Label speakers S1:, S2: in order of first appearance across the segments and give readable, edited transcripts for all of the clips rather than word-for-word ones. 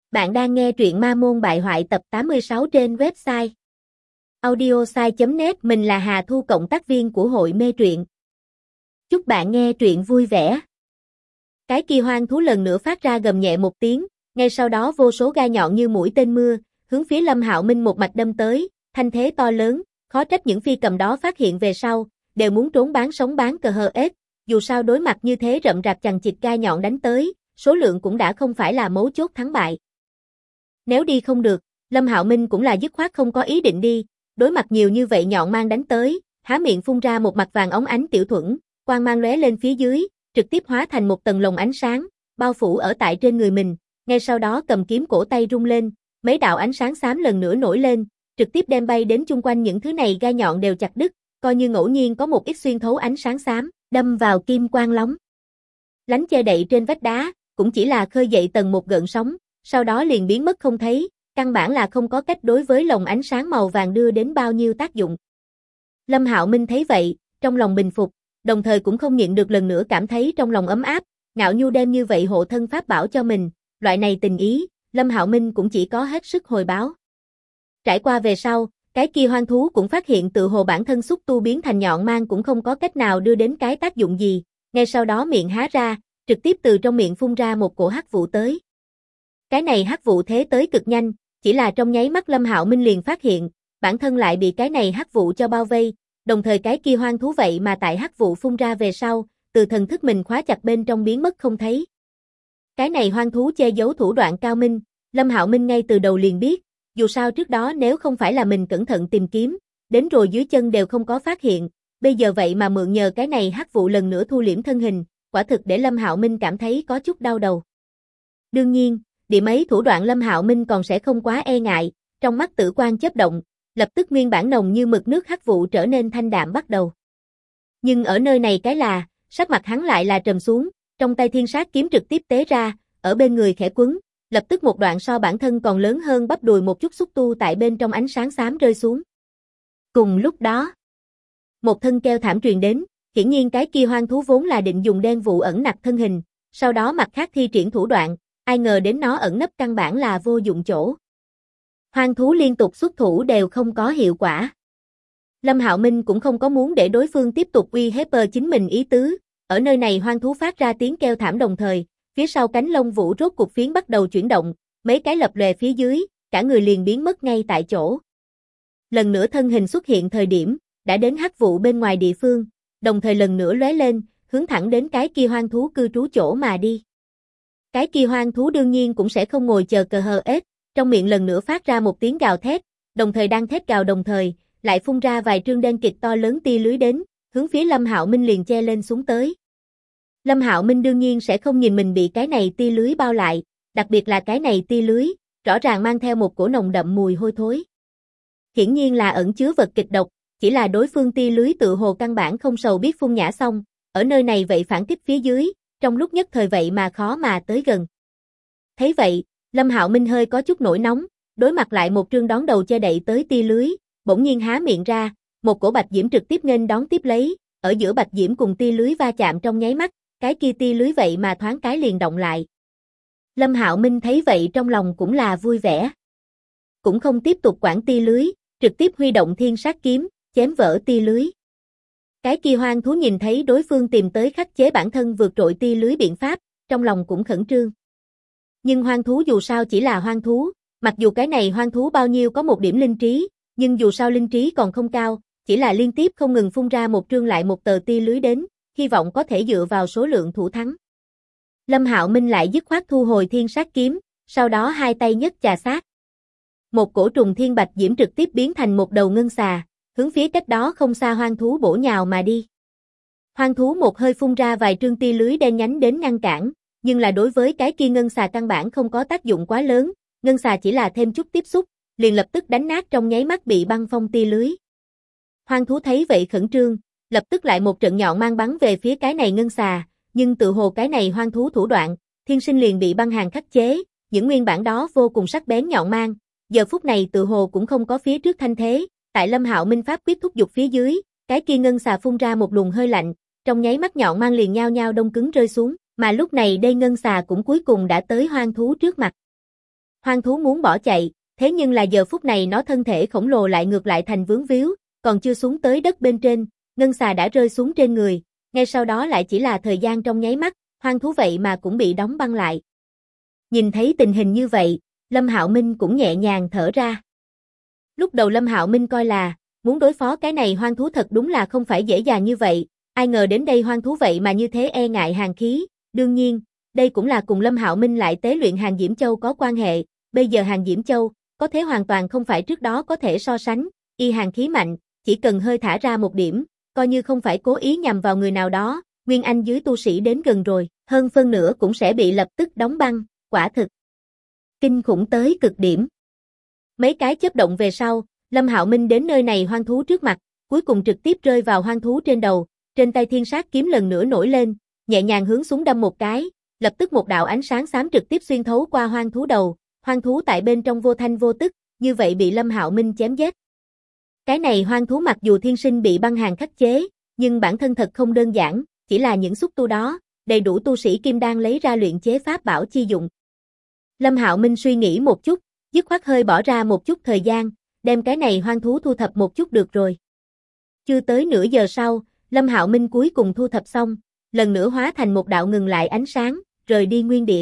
S1: Bạn đang nghe truyện Ma Môn Bại Hoại tập 86 trên website audiosai.net. Mình là Hà Thu, cộng tác viên của hội mê truyện. Chúc bạn nghe truyện vui vẻ. Cái kia hoang thú lần nữa phát ra gầm nhẹ một tiếng, ngay sau đó vô số gai nhọn như mũi tên mưa, hướng phía Lâm Hạo Minh một mạch đâm tới, thanh thế to lớn, khó trách những phi cầm đó phát hiện về sau, đều muốn trốn bán sống bán cờ hờ ết, dù sao đối mặt như thế rậm rạp chằng chịt gai nhọn đánh tới, số lượng cũng đã không phải là mấu chốt thắng bại. Nếu đi không được, Lâm Hạo Minh cũng là dứt khoát không có ý định đi, đối mặt nhiều như vậy nhọn mang đánh tới, há miệng phun ra một mặt vàng óng ánh tiểu thuẫn, quang mang lóe lên phía dưới, trực tiếp hóa thành một tầng lồng ánh sáng, bao phủ ở tại trên người mình, ngay sau đó cầm kiếm cổ tay rung lên, mấy đạo ánh sáng xám lần nữa nổi lên, trực tiếp đem bay đến chung quanh những thứ này gai nhọn đều chặt đứt, coi như ngẫu nhiên có một ít xuyên thấu ánh sáng xám, đâm vào kim quang lóng lánh che đậy trên vách đá, cũng chỉ là khơi dậy tầng một gợn sóng, sau đó liền biến mất không thấy, căn bản là không có cách đối với lồng ánh sáng màu vàng đưa đến bao nhiêu tác dụng. Lâm Hạo Minh thấy vậy, trong lòng bình phục, đồng thời cũng không nhịn được lần nữa cảm thấy trong lòng ấm áp, Ngạo Nhu đem như vậy hộ thân pháp bảo cho mình, loại này tình ý, Lâm Hạo Minh cũng chỉ có hết sức hồi báo. Trải qua về sau, cái kia hoang thú cũng phát hiện tự hồ bản thân xúc tu biến thành nhọn mang cũng không có cách nào đưa đến cái tác dụng gì, ngay sau đó miệng há ra, trực tiếp từ trong miệng phun ra một cổ hắc vụ tới. Cái này hắc vụ thế tới cực nhanh, chỉ là trong nháy mắt Lâm Hạo Minh liền phát hiện, bản thân lại bị cái này hắc vụ cho bao vây, đồng thời cái kia hoang thú vậy mà tại hắc vụ phun ra về sau, từ thần thức mình khóa chặt bên trong biến mất không thấy. Cái này hoang thú che giấu thủ đoạn cao minh, Lâm Hạo Minh ngay từ đầu liền biết, dù sao trước đó nếu không phải là mình cẩn thận tìm kiếm, đến rồi dưới chân đều không có phát hiện, bây giờ vậy mà mượn nhờ cái này hắc vụ lần nữa thu liễm thân hình, quả thực để Lâm Hạo Minh cảm thấy có chút đau đầu. Đương nhiên, điểm ấy thủ đoạn Lâm Hạo Minh còn sẽ không quá e ngại, trong mắt tử quang chớp động, lập tức nguyên bản nồng như mực nước hắc vụ trở nên thanh đạm bắt đầu. Nhưng ở nơi này cái là, sắc mặt hắn lại là trầm xuống, trong tay thiên sát kiếm trực tiếp tế ra, ở bên người khẽ quấn, lập tức một đoạn so bản thân còn lớn hơn bắp đùi một chút xúc tu tại bên trong ánh sáng xám rơi xuống. Cùng lúc đó, một thân kêu thảm truyền đến, hiển nhiên cái kia hoang thú vốn là định dùng đen vụ ẩn nặc thân hình, sau đó mặt khác thi triển thủ đoạn, ai ngờ đến nó ẩn nấp căn bản là vô dụng chỗ. Hoang thú liên tục xuất thủ đều không có hiệu quả. Lâm Hạo Minh cũng không có muốn để đối phương tiếp tục uy hiếp chính mình ý tứ, ở nơi này hoang thú phát ra tiếng kêu thảm đồng thời, phía sau cánh lông vũ rốt cục phiến bắt đầu chuyển động, mấy cái lập lòe phía dưới, cả người liền biến mất ngay tại chỗ. Lần nữa thân hình xuất hiện thời điểm, đã đến hắc vụ bên ngoài địa phương, đồng thời lần nữa lóe lên, hướng thẳng đến cái kia hoang thú cư trú chỗ mà đi. Cái kia hoang thú đương nhiên cũng sẽ không ngồi chờ cờ hờ ết, trong miệng lần nữa phát ra một tiếng gào thét, đồng thời đang thét gào đồng thời, lại phun ra vài trương đen kịt to lớn tia lưới đến, hướng phía Lâm Hạo Minh liền che lên xuống tới. Lâm Hạo Minh đương nhiên sẽ không nhìn mình bị cái này tia lưới bao lại, đặc biệt là cái này tia lưới, rõ ràng mang theo một cổ nồng đậm mùi hôi thối. Hiển nhiên là ẩn chứa vật kịch độc, chỉ là đối phương tia lưới tự hồ căn bản không sầu biết phun nhả xong, ở nơi này vậy phản kích phía dưới, trong lúc nhất thời vậy mà khó mà tới gần. Thấy vậy, Lâm Hạo Minh hơi có chút nổi nóng, đối mặt lại một trương đón đầu che đậy tới tia lưới, bỗng nhiên há miệng ra, một cổ bạch diễm trực tiếp nghênh đón tiếp lấy, ở giữa bạch diễm cùng tia lưới va chạm trong nháy mắt, cái kia tia lưới vậy mà thoáng cái liền động lại. Lâm Hạo Minh thấy vậy trong lòng cũng là vui vẻ. Cũng không tiếp tục quản tia lưới, trực tiếp huy động thiên sát kiếm, chém vỡ tia lưới. Cái kia hoang thú nhìn thấy đối phương tìm tới khắc chế bản thân vượt trội tia lưới biện pháp, trong lòng cũng khẩn trương. Nhưng hoang thú dù sao chỉ là hoang thú, mặc dù cái này hoang thú bao nhiêu có một điểm linh trí, nhưng dù sao linh trí còn không cao, chỉ là liên tiếp không ngừng phun ra một trương lại một tờ tia lưới đến, hy vọng có thể dựa vào số lượng thủ thắng. Lâm Hạo Minh lại dứt khoát thu hồi thiên sát kiếm, sau đó hai tay nhấc chà sát. Một cổ trùng thiên bạch diễm trực tiếp biến thành một đầu ngân xà, hướng phía cách đó không xa hoang thú bổ nhào mà đi. Hoang thú một hơi phun ra vài trương tia lưới đen nhánh đến ngăn cản, nhưng là đối với cái kia ngân xà căn bản không có tác dụng quá lớn, ngân xà chỉ là thêm chút tiếp xúc, liền lập tức đánh nát trong nháy mắt bị băng phong tia lưới. Hoang thú thấy vậy khẩn trương, lập tức lại một trận nhọn mang bắn về phía cái này ngân xà, nhưng tự hồ cái này hoang thú thủ đoạn, thiên sinh liền bị băng hàn khắc chế, những nguyên bản đó vô cùng sắc bén nhọn mang, giờ phút này tự hồ cũng không có phía trước thanh thế, tại Lâm Hạo Minh pháp quyết thúc giục phía dưới, cái kia ngân xà phun ra một luồng hơi lạnh, trong nháy mắt nhọn mang liền nhao nhao đông cứng rơi xuống, mà lúc này đây ngân xà cũng cuối cùng đã tới hoang thú trước mặt. Hoang thú muốn bỏ chạy, thế nhưng là giờ phút này nó thân thể khổng lồ lại ngược lại thành vướng víu, còn chưa xuống tới đất bên trên, ngân xà đã rơi xuống trên người, ngay sau đó lại chỉ là thời gian trong nháy mắt, hoang thú vậy mà cũng bị đóng băng lại. Nhìn thấy tình hình như vậy, Lâm Hạo Minh cũng nhẹ nhàng thở ra. Lúc đầu Lâm Hạo Minh coi là, muốn đối phó cái này hoang thú thật đúng là không phải dễ dàng như vậy, ai ngờ đến đây hoang thú vậy mà như thế e ngại hàn khí, đương nhiên, đây cũng là cùng Lâm Hạo Minh lại tế luyện Hàn Diễm Châu có quan hệ, bây giờ Hàn Diễm Châu, có thế hoàn toàn không phải trước đó có thể so sánh, y hàn khí mạnh, chỉ cần hơi thả ra một điểm, coi như không phải cố ý nhằm vào người nào đó, nguyên anh dưới tu sĩ đến gần rồi, hơn phân nửa cũng sẽ bị lập tức đóng băng, quả thực kinh khủng tới cực điểm. Mấy cái chớp động về sau, Lâm Hạo Minh đến nơi này hoang thú trước mặt, cuối cùng trực tiếp rơi vào hoang thú trên đầu, trên tay thiên sát kiếm lần nữa nổi lên, nhẹ nhàng hướng xuống đâm một cái, lập tức một đạo ánh sáng xám trực tiếp xuyên thấu qua hoang thú đầu, hoang thú tại bên trong vô thanh vô tức, như vậy bị Lâm Hạo Minh chém giết. Cái này hoang thú mặc dù thiên sinh bị băng hàn khắc chế, nhưng bản thân thật không đơn giản, chỉ là những xúc tu đó, đầy đủ tu sĩ kim đan lấy ra luyện chế pháp bảo chi dụng. Lâm Hạo Minh suy nghĩ một chút, dứt khoát hơi bỏ ra một chút thời gian, đem cái này hoang thú thu thập một chút được rồi. Chưa tới nửa giờ sau, Lâm Hạo Minh cuối cùng thu thập xong, lần nữa hóa thành một đạo ngừng lại ánh sáng, rời đi nguyên địa.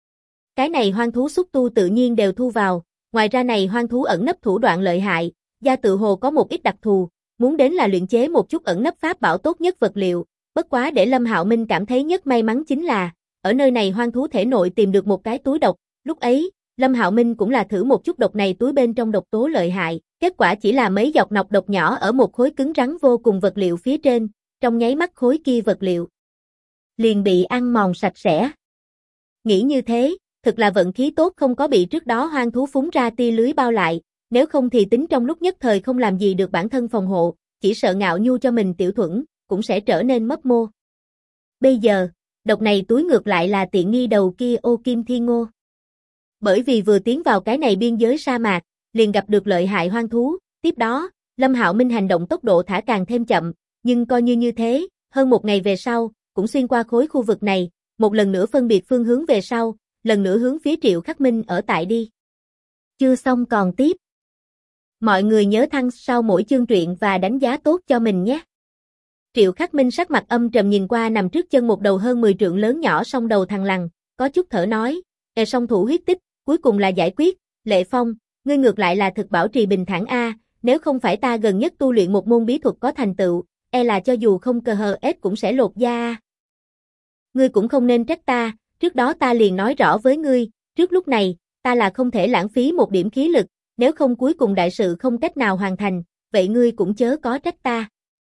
S1: Cái này hoang thú xúc tu tự nhiên đều thu vào, ngoài ra này hoang thú ẩn nấp thủ đoạn lợi hại, da tự hồ có một ít đặc thù, muốn đến là luyện chế một chút ẩn nấp pháp bảo tốt nhất vật liệu, bất quá để Lâm Hạo Minh cảm thấy nhất may mắn chính là, ở nơi này hoang thú thể nội tìm được một cái túi độc, lúc ấy, Lâm Hạo Minh cũng là thử một chút độc này túi bên trong độc tố lợi hại, kết quả chỉ là mấy giọt nọc độc nhỏ ở một khối cứng rắn vô cùng vật liệu phía trên, trong nháy mắt khối kia vật liệu liền bị ăn mòn sạch sẽ. Nghĩ như thế, thực là vận khí tốt không có bị trước đó hoang thú phúng ra tia lưới bao lại, nếu không thì tính trong lúc nhất thời không làm gì được bản thân phòng hộ, chỉ sợ ngạo nhu cho mình tiểu thuẫn, cũng sẽ trở nên mấp mô. Bây giờ, độc này túi ngược lại là tiện nghi đầu kia Ô Kim Thiên Ngô. Bởi vì vừa tiến vào cái này biên giới sa mạc, liền gặp được lợi hại hoang thú, tiếp đó, Lâm Hạo Minh hành động tốc độ thả càng thêm chậm, nhưng coi như thế, hơn một ngày về sau, cũng xuyên qua khối khu vực này, một lần nữa phân biệt phương hướng về sau, lần nữa hướng phía Triệu Khắc Minh ở tại đi. Chưa xong còn tiếp. Mọi người nhớ thăng sau mỗi chương truyện và đánh giá tốt cho mình nhé. Triệu Khắc Minh sắc mặt âm trầm nhìn qua nằm trước chân một đầu hơn 10 trượng lớn nhỏ song đầu thằn lằn, có chút thở nói, song thủ huyết tích, cuối cùng là giải quyết, Lệ Phong, ngươi ngược lại là thực bảo trì bình thản a, nếu không phải ta gần nhất tu luyện một môn bí thuật có thành tựu, là cho dù không cờ hờ ép cũng sẽ lột da a. Ngươi cũng không nên trách ta, trước đó ta liền nói rõ với ngươi, trước lúc này, ta là không thể lãng phí một điểm khí lực, nếu không cuối cùng đại sự không cách nào hoàn thành, vậy ngươi cũng chớ có trách ta.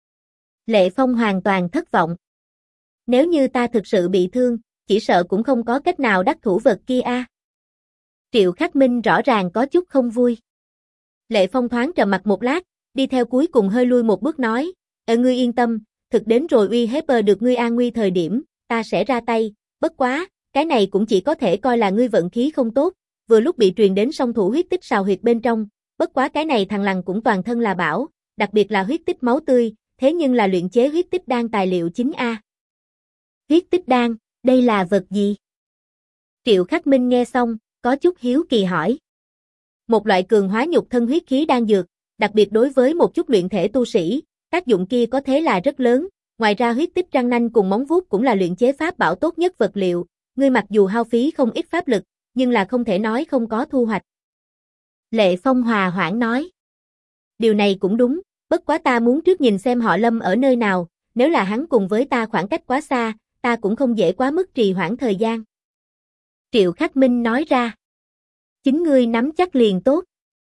S1: Lệ Phong hoàn toàn thất vọng. Nếu như ta thực sự bị thương, chỉ sợ cũng không có cách nào đắc thủ vật kia a. Triệu Khắc Minh rõ ràng có chút không vui. Lệ Phong thoáng trầm mặt một lát, đi theo cuối cùng hơi lui một bước nói, ngươi yên tâm, thực đến rồi uy hiếp được ngươi an nguy thời điểm, ta sẽ ra tay, bất quá, cái này cũng chỉ có thể coi là ngươi vận khí không tốt, vừa lúc bị truyền đến song thủ huyết tích sào huyệt bên trong, bất quá cái này thằng lằn cũng toàn thân là bảo, đặc biệt là huyết tích máu tươi, thế nhưng là luyện chế huyết tích đan tài liệu chính a. Huyết tích đan, đây là vật gì? Triệu Khắc Minh nghe xong, có chút hiếu kỳ hỏi. Một loại cường hóa nhục thân huyết khí đan dược, đặc biệt đối với một chút luyện thể tu sĩ, tác dụng kia có thế là rất lớn, ngoài ra huyết tích răng nanh cùng móng vuốt cũng là luyện chế pháp bảo tốt nhất vật liệu, ngươi mặc dù hao phí không ít pháp lực, nhưng là không thể nói không có thu hoạch. Lệ Phong hòa hoãn nói. Điều này cũng đúng, bất quá ta muốn trước nhìn xem họ Lâm ở nơi nào, nếu là hắn cùng với ta khoảng cách quá xa, ta cũng không dễ quá mức trì hoãn thời gian. Triệu Khắc Minh nói ra. Chính ngươi nắm chắc liền tốt.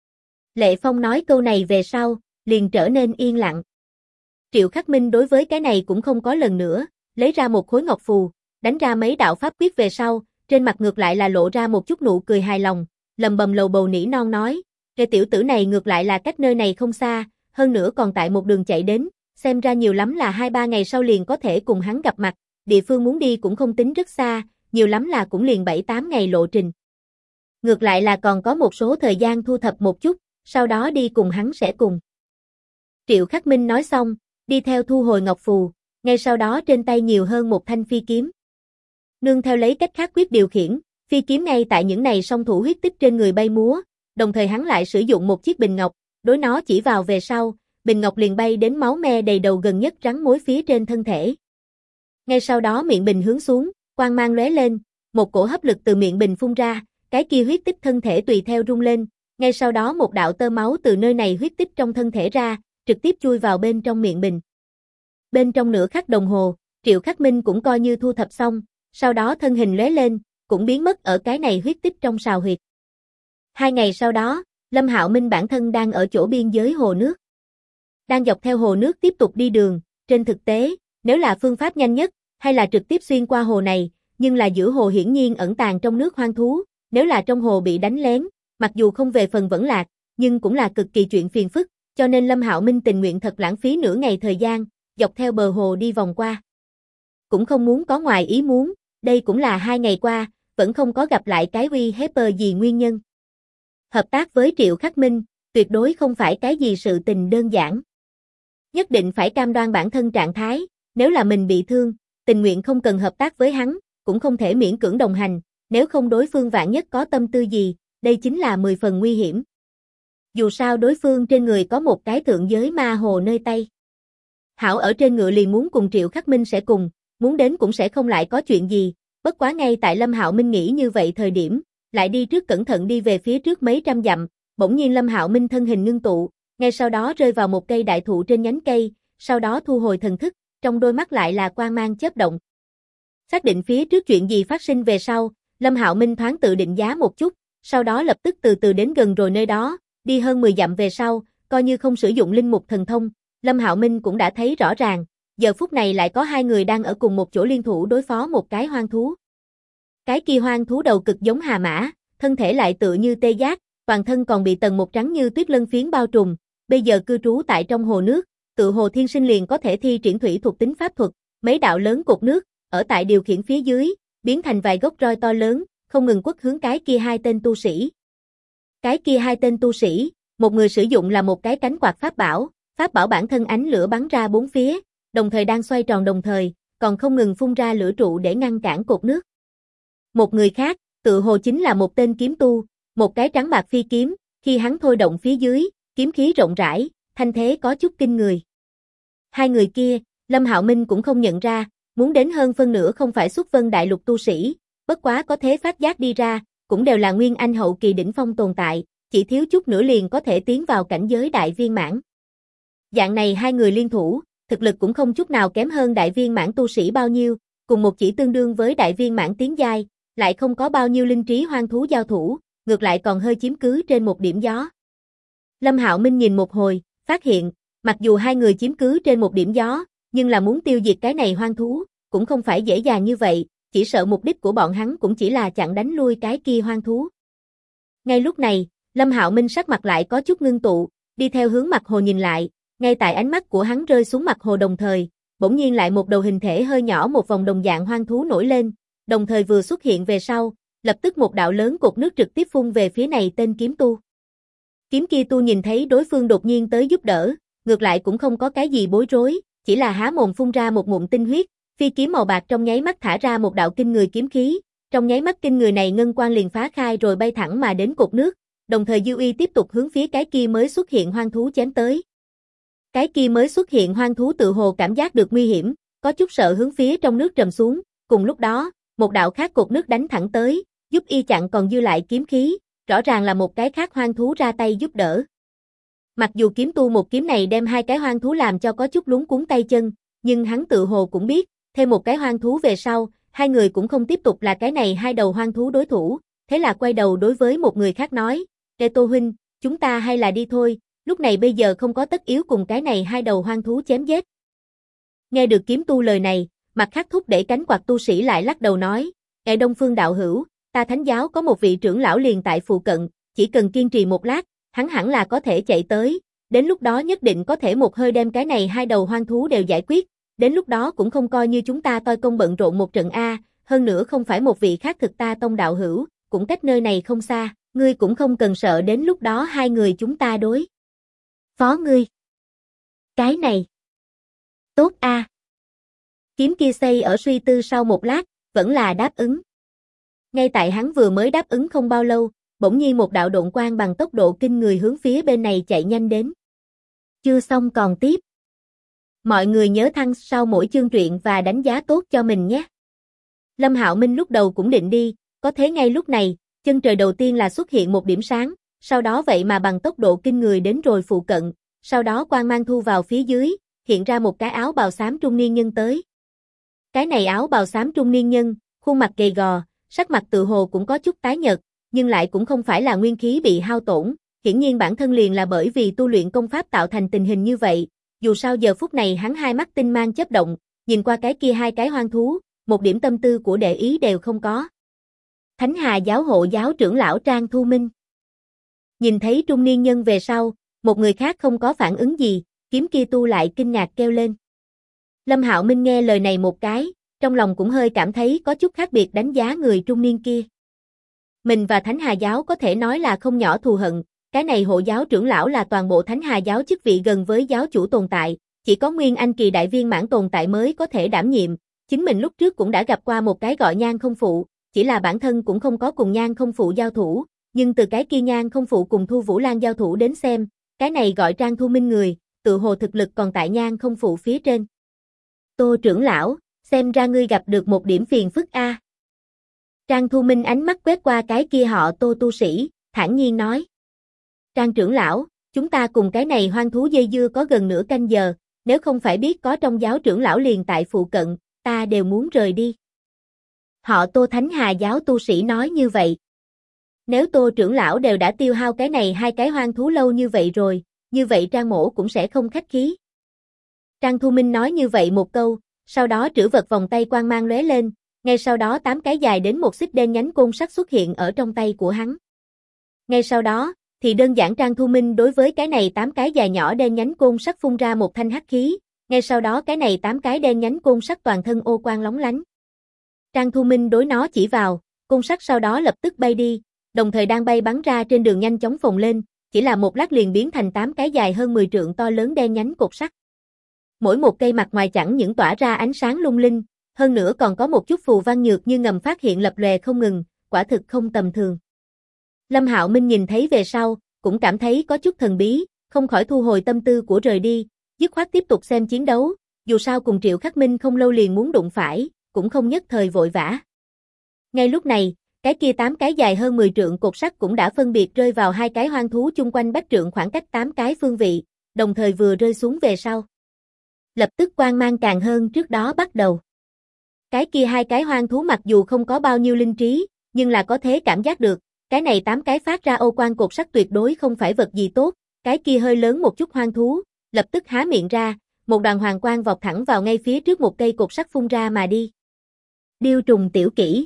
S1: Lệ Phong nói câu này về sau, liền trở nên yên lặng. Triệu Khắc Minh đối với cái này cũng không có lần nữa, lấy ra một khối ngọc phù, đánh ra mấy đạo pháp quyết về sau, trên mặt ngược lại là lộ ra một chút nụ cười hài lòng, lầm bầm lầu bầu nỉ non nói, cái tiểu tử này ngược lại là cách nơi này không xa, hơn nữa còn tại một đường chạy đến, xem ra nhiều lắm là 2-3 ngày sau liền có thể cùng hắn gặp mặt, địa phương muốn đi cũng không tính rất xa, nhiều lắm là cũng liền 7-8 ngày lộ trình. Ngược lại là còn có một số thời gian thu thập một chút, sau đó đi cùng hắn sẽ cùng. Triệu Khắc Minh nói xong, đi theo thu hồi ngọc phù, ngay sau đó trên tay nhiều hơn một thanh phi kiếm. Nương theo lấy cách khác quyết điều khiển, Phi kiếm ngay tại những này song thủ huyết tích trên người bay múa, đồng thời hắn lại sử dụng một chiếc bình ngọc, đối nó chỉ vào về sau, bình ngọc liền bay đến máu me đầy đầu gần nhất rắn mối phía trên thân thể. Ngay sau đó miệng bình hướng xuống, quang mang lóe lên, một cổ hấp lực từ miệng bình phun ra, cái kia huyết tích thân thể tùy theo rung lên, ngay sau đó một đạo tơ máu từ nơi này huyết tích trong thân thể ra, trực tiếp chui vào bên trong miệng bình. Bên trong nửa khắc đồng hồ, Triệu Khắc Minh cũng coi như thu thập xong, sau đó thân hình lóe lên, cũng biến mất ở cái này huyết tích trong sào huyệt. 2 ngày sau đó, Lâm Hạo Minh bản thân đang ở chỗ biên giới hồ nước. Đang dọc theo hồ nước tiếp tục đi đường, trên thực tế, nếu là phương pháp nhanh nhất, hay là trực tiếp xuyên qua hồ này, nhưng là giữa hồ hiển nhiên ẩn tàng trong nước hoang thú, nếu là trong hồ bị đánh lén, mặc dù không về phần vẫn lạc, nhưng cũng là cực kỳ chuyện phiền phức, cho nên Lâm Hạo Minh tình nguyện thật lãng phí nửa ngày thời gian, dọc theo bờ hồ đi vòng qua. Cũng không muốn có ngoài ý muốn, đây cũng là 2 ngày qua, vẫn không có gặp lại cái uy hiếp gì nguyên nhân. Hợp tác với Triệu Khắc Minh, tuyệt đối không phải cái gì sự tình đơn giản. Nhất định phải cam đoan bản thân trạng thái, nếu là mình bị thương, tình nguyện không cần hợp tác với hắn, cũng không thể miễn cưỡng đồng hành, nếu không đối phương vạn nhất có tâm tư gì, đây chính là 10 phần nguy hiểm. Dù sao đối phương trên người có một cái thượng giới ma hồ nơi tay. Hảo ở trên ngựa liền muốn cùng Triệu Khắc Minh sẽ cùng, muốn đến cũng sẽ không lại có chuyện gì, bất quá ngay tại Lâm Hạo Minh nghĩ như vậy thời điểm, lại đi trước cẩn thận đi về phía trước mấy trăm dặm, bỗng nhiên Lâm Hạo Minh thân hình ngưng tụ, ngay sau đó rơi vào một cây đại thụ trên nhánh cây, sau đó thu hồi thần thức, trong đôi mắt lại là quang mang chớp động. Xác định phía trước chuyện gì phát sinh về sau, Lâm Hạo Minh thoáng tự định giá một chút, sau đó lập tức từ từ đến gần rồi nơi đó, đi hơn 10 dặm về sau, coi như không sử dụng linh mục thần thông, Lâm Hạo Minh cũng đã thấy rõ ràng, giờ phút này lại có 2 người đang ở cùng một chỗ liên thủ đối phó một cái hoang thú. Cái kia hoang thú đầu cực giống hà mã, thân thể lại tựa như tê giác, toàn thân còn bị tầng một trắng như tuyết lân phiến bao trùm, bây giờ cư trú tại trong hồ nước, tự hồ thiên sinh liền có thể thi triển thủy thuộc tính pháp thuật, mấy đạo lớn cột nước, ở tại điều khiển phía dưới, biến thành vài gốc roi to lớn, không ngừng quất hướng cái kia 2 tên tu sĩ. Cái kia 2 tên tu sĩ, một người sử dụng là một cái cánh quạt pháp bảo bản thân ánh lửa bắn ra bốn phía, đồng thời đang xoay tròn đồng thời, còn không ngừng phun ra lửa trụ để ngăn cản cột nước. Một người khác, tự hồ chính là một tên kiếm tu, một cái trắng bạc phi kiếm, khi hắn thôi động phía dưới, kiếm khí rộng rãi, thanh thế có chút kinh người. 2 người kia, Lâm Hạo Minh cũng không nhận ra, muốn đến hơn phân nửa không phải xuất vân đại lục tu sĩ, bất quá có thế phát giác đi ra, cũng đều là nguyên anh hậu kỳ đỉnh phong tồn tại, chỉ thiếu chút nữa liền có thể tiến vào cảnh giới đại viên mãn. Dạng này 2 người liên thủ, thực lực cũng không chút nào kém hơn đại viên mãn tu sĩ bao nhiêu, cùng một chỉ tương đương với đại viên mãn tiến giai, lại không có bao nhiêu linh trí hoang thú giao thủ, ngược lại còn hơi chiếm cứ trên một điểm gió. Lâm Hạo Minh nhìn một hồi, phát hiện, mặc dù 2 người chiếm cứ trên một điểm gió, nhưng là muốn tiêu diệt cái này hoang thú, cũng không phải dễ dàng như vậy, chỉ sợ mục đích của bọn hắn cũng chỉ là chặn đánh lui cái kia hoang thú. Ngay lúc này, Lâm Hạo Minh sắc mặt lại có chút ngưng tụ, đi theo hướng mặt hồ nhìn lại, ngay tại ánh mắt của hắn rơi xuống mặt hồ đồng thời, bỗng nhiên lại một đầu hình thể hơi nhỏ một vòng đồng dạng hoang thú nổi lên, đồng thời vừa xuất hiện về sau, lập tức một đạo lớn cột nước trực tiếp phun về phía này tên kiếm tu. Kiếm kia tu nhìn thấy đối phương đột nhiên tới giúp đỡ, ngược lại cũng không có cái gì bối rối, chỉ là há mồm phun ra một ngụm tinh huyết, phi kiếm màu bạc trong nháy mắt thả ra một đạo kinh người kiếm khí, trong nháy mắt kinh người này ngân quang liền phá khai rồi bay thẳng mà đến cột nước, đồng thời dư uy tiếp tục hướng phía cái kia mới xuất hiện hoang thú chém tới. Cái kia mới xuất hiện hoang thú tự hồ cảm giác được nguy hiểm, có chút sợ hướng phía trong nước trầm xuống, cùng lúc đó, một đạo khác cột nước đánh thẳng tới, giúp y chặn còn dư lại kiếm khí, rõ ràng là một cái khác hoang thú ra tay giúp đỡ. Mặc dù kiếm tu một kiếm này đem 2 cái hoang thú làm cho có chút luống cuống tay chân, nhưng hắn tự hồ cũng biết, thêm một cái hoang thú về sau, 2 người cũng không tiếp tục là cái này 2 đầu hoang thú đối thủ, thế là quay đầu đối với một người khác nói, Ê Tô huynh, chúng ta hay là đi thôi, lúc này bây giờ không có tất yếu cùng cái này 2 đầu hoang thú chém giết. Nghe được kiếm tu lời này, mặt khác thúc để cánh quạt tu sĩ lại lắc đầu nói, Ê Đông Phương đạo hữu, ta thánh giáo có một vị trưởng lão liền tại phụ cận, chỉ cần kiên trì một lát, hắn hẳn là có thể chạy tới, đến lúc đó nhất định có thể một hơi đem cái này 2 đầu hoang thú đều giải quyết, đến lúc đó cũng không coi như chúng ta toi công bận rộn một trận A, hơn nữa không phải một vị khác thực ta tông đạo hữu, cũng cách nơi này không xa, ngươi cũng không cần sợ đến lúc đó 2 người chúng ta đối phó ngươi. Cái này tốt A. Kiếm kia xây ở suy tư sau một lát, vẫn là đáp ứng. Ngay tại hắn vừa mới đáp ứng không bao lâu, bỗng nhiên một đạo độn quang bằng tốc độ kinh người hướng phía bên này chạy nhanh đến. Chưa xong còn tiếp. Mọi người nhớ thăng sau mỗi chương truyện và đánh giá tốt cho mình nhé. Lâm Hạo Minh lúc đầu cũng định đi, có thế ngay lúc này, chân trời đầu tiên là xuất hiện một điểm sáng, sau đó vậy mà bằng tốc độ kinh người đến rồi phụ cận, sau đó quang mang thu vào phía dưới, hiện ra một cái áo bào xám trung niên nhân tới. Cái này áo bào xám trung niên nhân, khuôn mặt gầy gò, sắc mặt tự hồ cũng có chút tái nhợt, nhưng lại cũng không phải là nguyên khí bị hao tổn, hiển nhiên bản thân liền là bởi vì tu luyện công pháp tạo thành tình hình như vậy. Dù sao giờ phút này hắn hai mắt tinh mang chớp động, nhìn qua cái kia hai cái hoang thú, một điểm tâm tư của để ý đều không có. Thánh Hà giáo hộ giáo trưởng lão Trang Thu Minh. Nhìn thấy trung niên nhân về sau, một người khác không có phản ứng gì, kiếm kia tu lại kinh ngạc kêu lên. Lâm Hạo Minh nghe lời này một cái, trong lòng cũng hơi cảm thấy có chút khác biệt đánh giá người trung niên kia. Mình và Thánh Hà giáo có thể nói là không nhỏ thù hận, cái này hộ giáo trưởng lão là toàn bộ Thánh Hà giáo chức vị gần với giáo chủ tồn tại, chỉ có Nguyên Anh kỳ đại viên mãn tồn tại mới có thể đảm nhiệm, chính mình lúc trước cũng đã gặp qua một cái gọi Nhan Không Phụ, chỉ là bản thân cũng không có cùng Nhan Không Phụ giao thủ, nhưng từ cái kia Nhan Không Phụ cùng Thu Vũ Lan giao thủ đến xem, cái này gọi Trang Thu Minh người, tự hồ thực lực còn tại Nhan Không Phụ phía trên. Tô trưởng lão, xem ra ngươi gặp được một điểm phiền phức a. Trang Thu Minh ánh mắt quét qua cái kia họ Tô tu sĩ, thản nhiên nói. Trang trưởng lão, chúng ta cùng cái này hoang thú dây dưa có gần nửa canh giờ, nếu không phải biết có trong giáo trưởng lão liền tại phụ cận, ta đều muốn rời đi. Họ Tô Thánh Hà giáo tu sĩ nói như vậy. Nếu Tô trưởng lão đều đã tiêu hao cái này hai cái hoang thú lâu như vậy rồi, như vậy Trang mỗ cũng sẽ không khách khí. Trang Thu Minh nói như vậy một câu, sau đó trữ vật vòng tay quang mang lóe lên, ngay sau đó 8 cái dài đến một xích đen nhánh côn sắt xuất hiện ở trong tay của hắn. Ngay sau đó, thì đơn giản Trang Thu Minh đối với cái này 8 cái dài nhỏ đen nhánh côn sắt phun ra một thanh hắc khí, ngay sau đó cái này 8 cái đen nhánh côn sắt toàn thân ô quang lóng lánh. Trang Thu Minh đối nó chỉ vào, côn sắt sau đó lập tức bay đi, đồng thời đang bay bắn ra trên đường nhanh chóng phồng lên, chỉ là một lát liền biến thành 8 cái dài hơn 10 trượng to lớn đen nhánh cột sắt. Mỗi một cây mặt ngoài chẳng những tỏa ra ánh sáng lung linh, hơn nữa còn có một chút phù văn nhược như ngầm phát hiện lập lòe không ngừng, quả thực không tầm thường. Lâm Hạo Minh nhìn thấy về sau, cũng cảm thấy có chút thần bí, không khỏi thu hồi tâm tư của rời đi, dứt khoát tiếp tục xem chiến đấu, dù sao cùng Triệu Khắc Minh không lâu liền muốn đụng phải, cũng không nhất thời vội vã. Ngay lúc này, cái kia 8 cái dài hơn 10 trượng cột sắt cũng đã phân biệt rơi vào hai cái hoang thú chung quanh bách trượng khoảng cách 8 cái phương vị, đồng thời vừa rơi xuống về sau. Lập tức quang mang càng hơn trước đó bắt đầu. Cái kia hai cái hoang thú mặc dù không có bao nhiêu linh trí, nhưng là có thể cảm giác được, cái này 8 cái phát ra ô quang cột sắt tuyệt đối không phải vật gì tốt, cái kia hơi lớn một chút hoang thú, lập tức há miệng ra, một đoàn hoàng quang vọt thẳng vào ngay phía trước một cây cột sắt phun ra mà đi. Điêu trùng tiểu kỹ.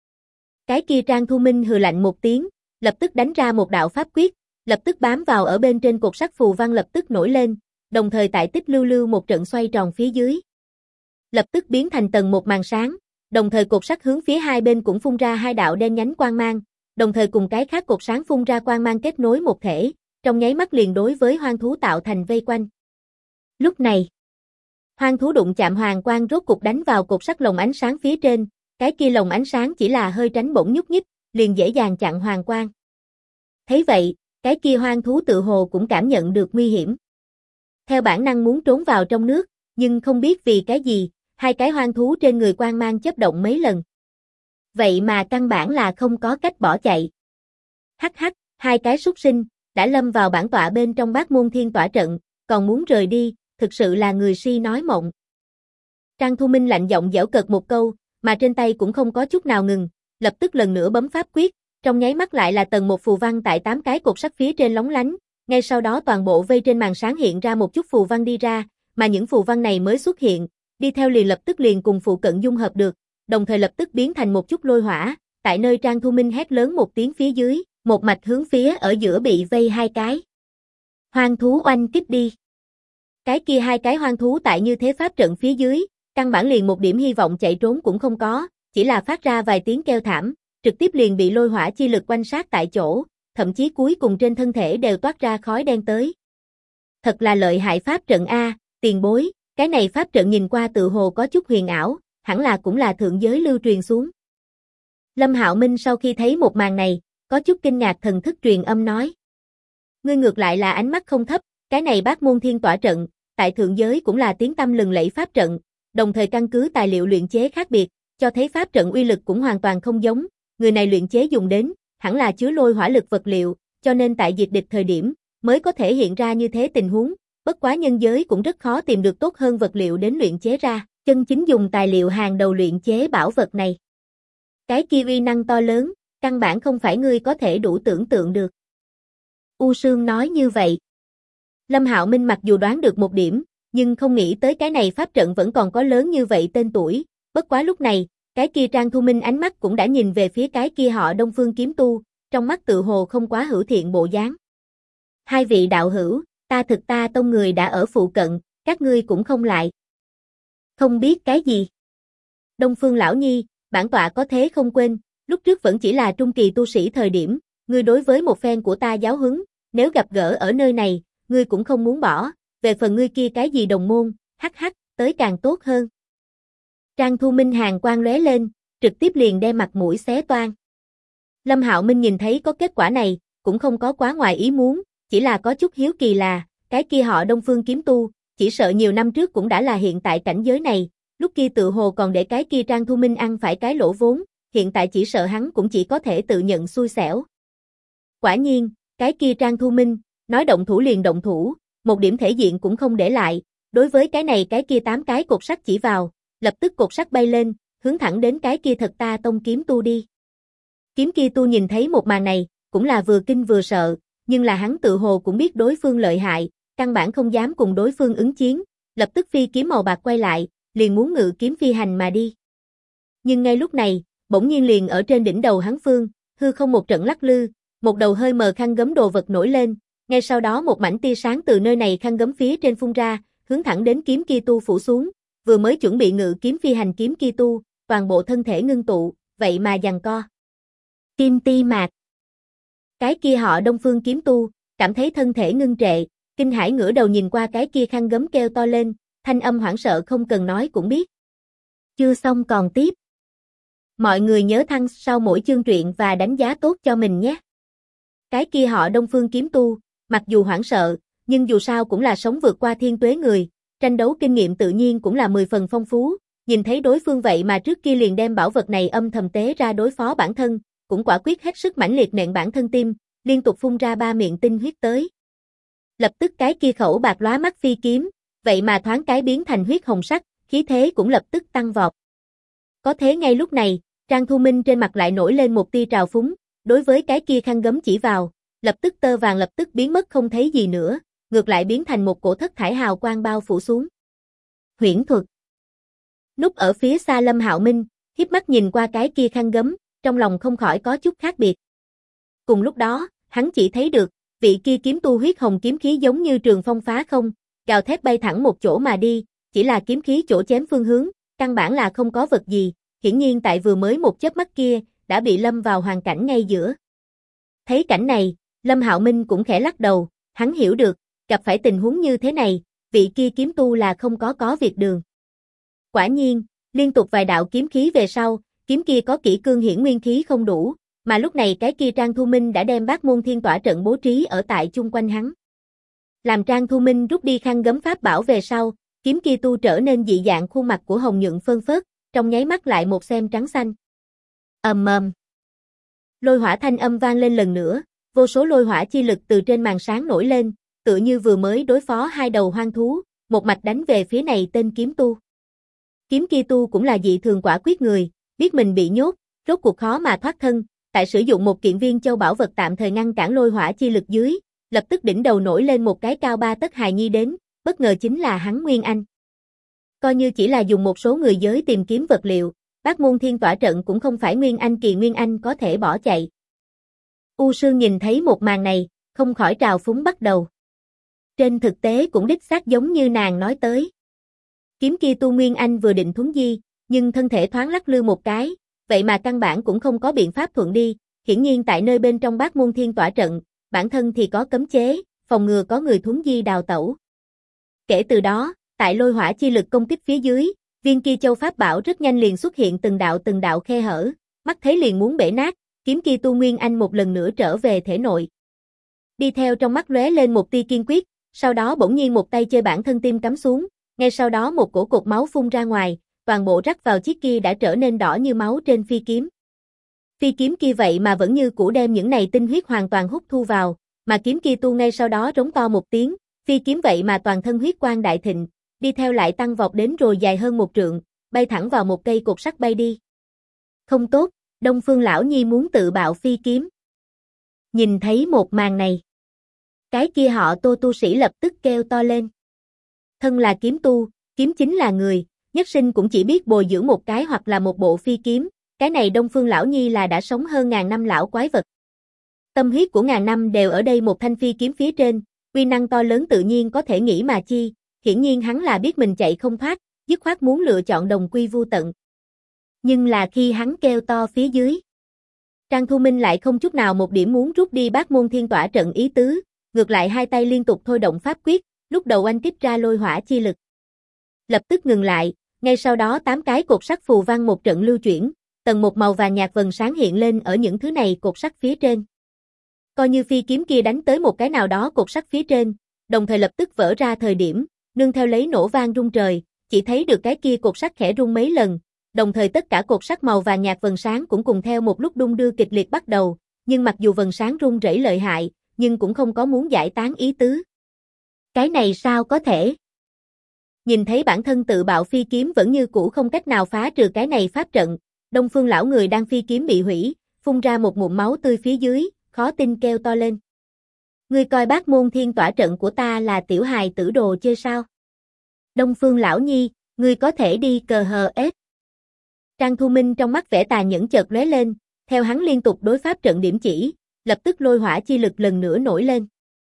S1: Cái kia Trang Thu Minh hừ lạnh một tiếng, lập tức đánh ra một đạo pháp quyết, lập tức bám vào ở bên trên cột sắt phù văn lập tức nổi lên, đồng thời tại tích lưu lưu một trận xoay tròn phía dưới. Lập tức biến thành tầng một màn sáng, đồng thời cột sắt hướng phía hai bên cũng phun ra hai đạo đen nhánh quang mang, đồng thời cùng cái khác cột sáng phun ra quang mang kết nối một thể, trong nháy mắt liền đối với hoang thú tạo thành vây quanh. Lúc này, hoang thú đụng chạm hoàng quang rốt cục đánh vào cột sắt lồng ánh sáng phía trên, cái kia lồng ánh sáng chỉ là hơi tránh bổng nhúc nhích, liền dễ dàng chặn hoàng quang. Thấy vậy, cái kia hoang thú tự hồ cũng cảm nhận được nguy hiểm. Theo bản năng muốn trốn vào trong nước, nhưng không biết vì cái gì, hai cái hoang thú trên người quang mang chớp động mấy lần. Vậy mà căn bản là không có cách bỏ chạy. Hắc hắc, hai cái súc sinh, đã lâm vào bản tọa bên trong Bát Môn Thiên Tỏa trận, còn muốn rời đi, thực sự là người si nói mộng. Trang Thu Minh lạnh giọng giễu cợt một câu, mà trên tay cũng không có chút nào ngừng, lập tức lần nữa bấm pháp quyết, trong nháy mắt lại là tầng một phù văn tại 8 cái cột sắt phía trên lóng lánh, ngay sau đó toàn bộ vây trên màn sáng hiện ra một chút phù văn đi ra, mà những phù văn này mới xuất hiện, đi theo liền lập tức liền cùng phụ cận dung hợp được, đồng thời lập tức biến thành một chút lôi hỏa, tại nơi Trang Thu Minh hét lớn một tiếng phía dưới, một mạch hướng phía ở giữa bị vây hai cái hoang thú oanh kích đi. Cái kia hai cái hoang thú tại như thế pháp trận phía dưới, căn bản liền một điểm hy vọng chạy trốn cũng không có, chỉ là phát ra vài tiếng kêu thảm, trực tiếp liền bị lôi hỏa chi lực quanh sát tại chỗ, thậm chí cuối cùng trên thân thể đều toát ra khói đen tới. Thật là lợi hại pháp trận a, tiền bối, cái này pháp trận nhìn qua tự hồ có chút huyền ảo, hẳn là cũng là thượng giới lưu truyền xuống. Lâm Hạo Minh sau khi thấy một màn này, có chút kinh ngạc thần thức truyền âm nói. Ngươi ngược lại là ánh mắt không thấp, cái này Bát Môn Thiên Tỏa trận, tại thượng giới cũng là tiếng tăm lừng lẫy pháp trận, đồng thời căn cứ tài liệu luyện chế khác biệt, cho thấy pháp trận uy lực cũng hoàn toàn không giống, người này luyện chế dùng đến, hẳn là chứa lôi hỏa lực vật liệu, cho nên tại diệt địch thời điểm, mới có thể hiện ra như thế tình huống, bất quá nhân giới cũng rất khó tìm được tốt hơn vật liệu đến luyện chế ra, chân chính dùng tài liệu hàng đầu luyện chế bảo vật này. Cái kia uy năng to lớn, căn bản không phải ngươi có thể đủ tưởng tượng được. U Sương nói như vậy. Lâm Hạo Minh mặc dù đoán được một điểm, nhưng không nghĩ tới cái này pháp trận vẫn còn có lớn như vậy tên tuổi, bất quá lúc này, cái kia Trang Thu Minh ánh mắt cũng đã nhìn về phía cái kia họ Đông Phương kiếm tu, trong mắt tự hồ không quá hữu thiện bộ dáng. Hai vị đạo hữu, ta tông người đã ở phụ cận, các ngươi cũng không lại. Không biết cái gì. Đông Phương lão nhi, bản tọa có thế không quên, lúc trước vẫn chỉ là trung kỳ tu sĩ thời điểm, ngươi đối với một phen của ta giáo huấn, nếu gặp gỡ ở nơi này, ngươi cũng không muốn bỏ, về phần ngươi kia cái gì đồng môn, hắc hắc, tới càng tốt hơn. Trang Thu Minh hàn quang lóe lên, trực tiếp liền đem mặt mũi xé toang. Lâm Hạo Minh nhìn thấy có kết quả này, cũng không có quá ngoài ý muốn, chỉ là có chút hiếu kỳ là, cái kia họ Đông Phương kiếm tu, chỉ sợ nhiều năm trước cũng đã là hiện tại cảnh giới này, lúc kia tự hồ còn để cái kia Trang Thu Minh ăn phải cái lỗ vốn, hiện tại chỉ sợ hắn cũng chỉ có thể tự nhận xui xẻo. Quả nhiên, cái kia Trang Thu Minh, nói động thủ liền động thủ, một điểm thể diện cũng không để lại, đối với cái này cái kia 8 cái cột sắt chỉ vào, lập tức cột sắt bay lên, hướng thẳng đến cái kia Thật Ta Tông kiếm tu đi. Kiếm kia tu nhìn thấy một màn này, cũng là vừa kinh vừa sợ, nhưng là hắn tự hồ cũng biết đối phương lợi hại, căn bản không dám cùng đối phương ứng chiến, lập tức phi kiếm màu bạc quay lại, liền muốn ngự kiếm phi hành mà đi. Nhưng ngay lúc này, bỗng nhiên liền ở trên đỉnh đầu hắn phương, hư không một trận lắc lư, một đầu hơi mờ khăn gấm đồ vật nổi lên, ngay sau đó một mảnh tia sáng từ nơi này khăn gấm phía trên phun ra, hướng thẳng đến kiếm kia tu phủ xuống, vừa mới chuẩn bị ngự kiếm phi hành kiếm kia tu, toàn bộ thân thể ngưng tụ, vậy mà giằng co. Kim ti mạc. Cái kia họ Đông Phương kiếm tu, cảm thấy thân thể ngưng trệ, kinh hãi ngửa đầu nhìn qua cái kia khăn gấm kêu to lên, thanh âm hoảng sợ không cần nói cũng biết. Chưa xong còn tiếp. Mọi người nhớ thăng sau mỗi chương truyện và đánh giá tốt cho mình nhé. Cái kia họ Đông Phương kiếm tu, mặc dù hoảng sợ, nhưng dù sao cũng là sống vượt qua thiên tuế người, tranh đấu kinh nghiệm tự nhiên cũng là 10 phần phong phú, nhìn thấy đối phương vậy mà trước kia liền đem bảo vật này âm thầm tế ra đối phó bản thân, cũng quả quyết hết sức mãnh liệt nện bản thân tim, liên tục phun ra 3 miệng tinh huyết tới. Lập tức cái kia khẩu bạc lóa mắt phi kiếm, vậy mà thoáng cái biến thành huyết hồng sắc, khí thế cũng lập tức tăng vọt. Có thế ngay lúc này, Trang Thu Minh trên mặt lại nổi lên một tia trào phúng, đối với cái kia khăn gấm chỉ vào, lập tức tơ vàng lập tức biến mất không thấy gì nữa, ngược lại biến thành một cổ thất thải hào quang bao phủ xuống. Huyễn thuật. Núp ở phía xa Lâm Hạo Minh, híp mắt nhìn qua cái kia khăn gấm, trong lòng không khỏi có chút khác biệt. Cùng lúc đó, hắn chỉ thấy được, vị kia kiếm tu huyết hồng kiếm khí giống như trường phong phá không, gào thét bay thẳng một chỗ mà đi, chỉ là kiếm khí chỗ chém phương hướng, căn bản là không có vật gì, hiển nhiên tại vừa mới một chớp mắt kia, đã bị lâm vào hoàn cảnh ngay giữa. Thấy cảnh này, Lâm Hạo Minh cũng khẽ lắc đầu, hắn hiểu được, gặp phải tình huống như thế này, vị kia kiếm tu là không có việc đường. Quả nhiên, liên tục vài đạo kiếm khí về sau, kiếm kia có kỹ cương hiển nguyên khí không đủ, mà lúc này cái kia Trang Thu Minh đã đem Bát Môn Thiên Tỏa trận bố trí ở tại chung quanh hắn. Làm Trang Thu Minh rút đi khăn gấm pháp bảo về sau, kiếm kia tu trở nên dị dạng, khuôn mặt của hồng nhuận phơn phớt, trong nháy mắt lại một xem trắng xanh. Ầm ầm. Lôi hỏa thanh âm vang lên lần nữa, vô số lôi hỏa chi lực từ trên màn sáng nổi lên, tựa như vừa mới đối phó hai đầu hoang thú, một mạch đánh về phía này tên kiếm tu. Kiếm kia tu cũng là dị thường quả quyết người, biết mình bị nhốt, rốt cuộc khó mà thoát thân, tại sử dụng một kiện viên châu bảo vật tạm thời ngăn cản lôi hỏa chi lực dưới, lập tức đỉnh đầu nổi lên một cái cao 3 tấc hài nhi đến, bất ngờ chính là hắn Nguyên Anh. Coi như chỉ là dùng một số người giới tìm kiếm vật liệu, Bát Môn Thiên Tỏa trận cũng không phải Nguyên Anh kỳ Nguyên Anh có thể bỏ chạy. U Sương nhìn thấy một màn này, không khỏi trào phúng bắt đầu. Trên thực tế cũng đích xác giống như nàng nói tới. Kiếm kia tu Nguyên Anh vừa định thuấn di, nhưng thân thể thoáng lắc lư một cái, vậy mà căn bản cũng không có biện pháp thuận đi, hiển nhiên tại nơi bên trong Bát Môn Thiên Tỏa trận, bản thân thì có cấm chế, phòng ngừa có người thuấn di đào tẩu. Kể từ đó, tại lôi hỏa chi lực công kích phía dưới, viên kia châu pháp bảo rất nhanh liền xuất hiện từng đạo khe hở, mắt thấy liền muốn bể nát, kiếm kia tu Nguyên Anh một lần nữa trở về thể nội. Đi theo trong mắt lóe lên một tia kiên quyết, sau đó bỗng nhiên một tay chơi bản thân tim cắm xuống, ngay sau đó một cổ cột máu phun ra ngoài, toàn bộ rắc vào chiếc kia đã trở nên đỏ như máu trên phi kiếm. Phi kiếm kia vậy mà vẫn như cũ đem những này tinh huyết hoàn toàn hút thu vào, mà kiếm kia tu ngay sau đó rống to một tiếng, phi kiếm vậy mà toàn thân huyết quang đại thịnh, đi theo lại tăng vọt đến rồi dài hơn 1 trượng, bay thẳng vào một cây cột sắt bay đi. Không tốt, Đông Phương lão nhi muốn tự bạo phi kiếm. Nhìn thấy một màn này, cái kia họ Tô tu sĩ lập tức kêu to lên. Thân là kiếm tu, kiếm chính là người, nhất sinh cũng chỉ biết bồi dưỡng một cái hoặc là một bộ phi kiếm, cái này Đông Phương lão nhi là đã sống hơn ngàn năm lão quái vật. Tâm huyết của ngàn năm đều ở đây một thanh phi kiếm phía trên, uy năng to lớn tự nhiên có thể nghĩ mà chi, hiển nhiên hắn là biết mình chạy không thoát, dứt khoát muốn lựa chọn đồng quy vu tận. Nhưng là khi hắn kêu to phía dưới, Trang Thu Minh lại không chút nào một điểm muốn rút đi Bát Môn Thiên Tỏa trận ý tứ, ngược lại hai tay liên tục thôi động pháp quyết, lúc đầu anh kích ra lôi hỏa chi lực. Lập tức ngừng lại, ngay sau đó 8 cái cột sắt phù văn một trận lưu chuyển, tầng một màu vàng nhạt vầng sáng hiện lên ở những thứ này cột sắt phía trên. Coi như phi kiếm kia đánh tới một cái nào đó cột sắt phía trên, đồng thời lập tức vỡ ra thời điểm, nương theo lấy nổ vang rung trời, chỉ thấy được cái kia cột sắt khẽ rung mấy lần, đồng thời tất cả cột sắt màu vàng nhạt vầng sáng cũng cùng theo một lúc đung đưa kịch liệt bắt đầu, nhưng mặc dù vầng sáng rung rẩy lợi hại, nhưng cũng không có muốn giải tán ý tứ. Cái này sao có thể? Nhìn thấy bản thân tự bạo phi kiếm vẫn như cũ không cách nào phá trừ cái này pháp trận, Đông Phương lão người đang phi kiếm bị hủy, phun ra một ngụm máu tươi phía dưới, khó tin kêu to lên. Ngươi coi Bát Môn Thiên Tỏa trận của ta là tiểu hài tử đồ chơi sao? Đông Phương lão nhi, ngươi có thể đi cờ hờ ết. Trang Thu Minh trong mắt vẻ tà nhẫn chợt lóe lên, theo hắn liên tục đối pháp trận điểm chỉ, lập tức lôi hỏa chi lực lần nữa nổi lên.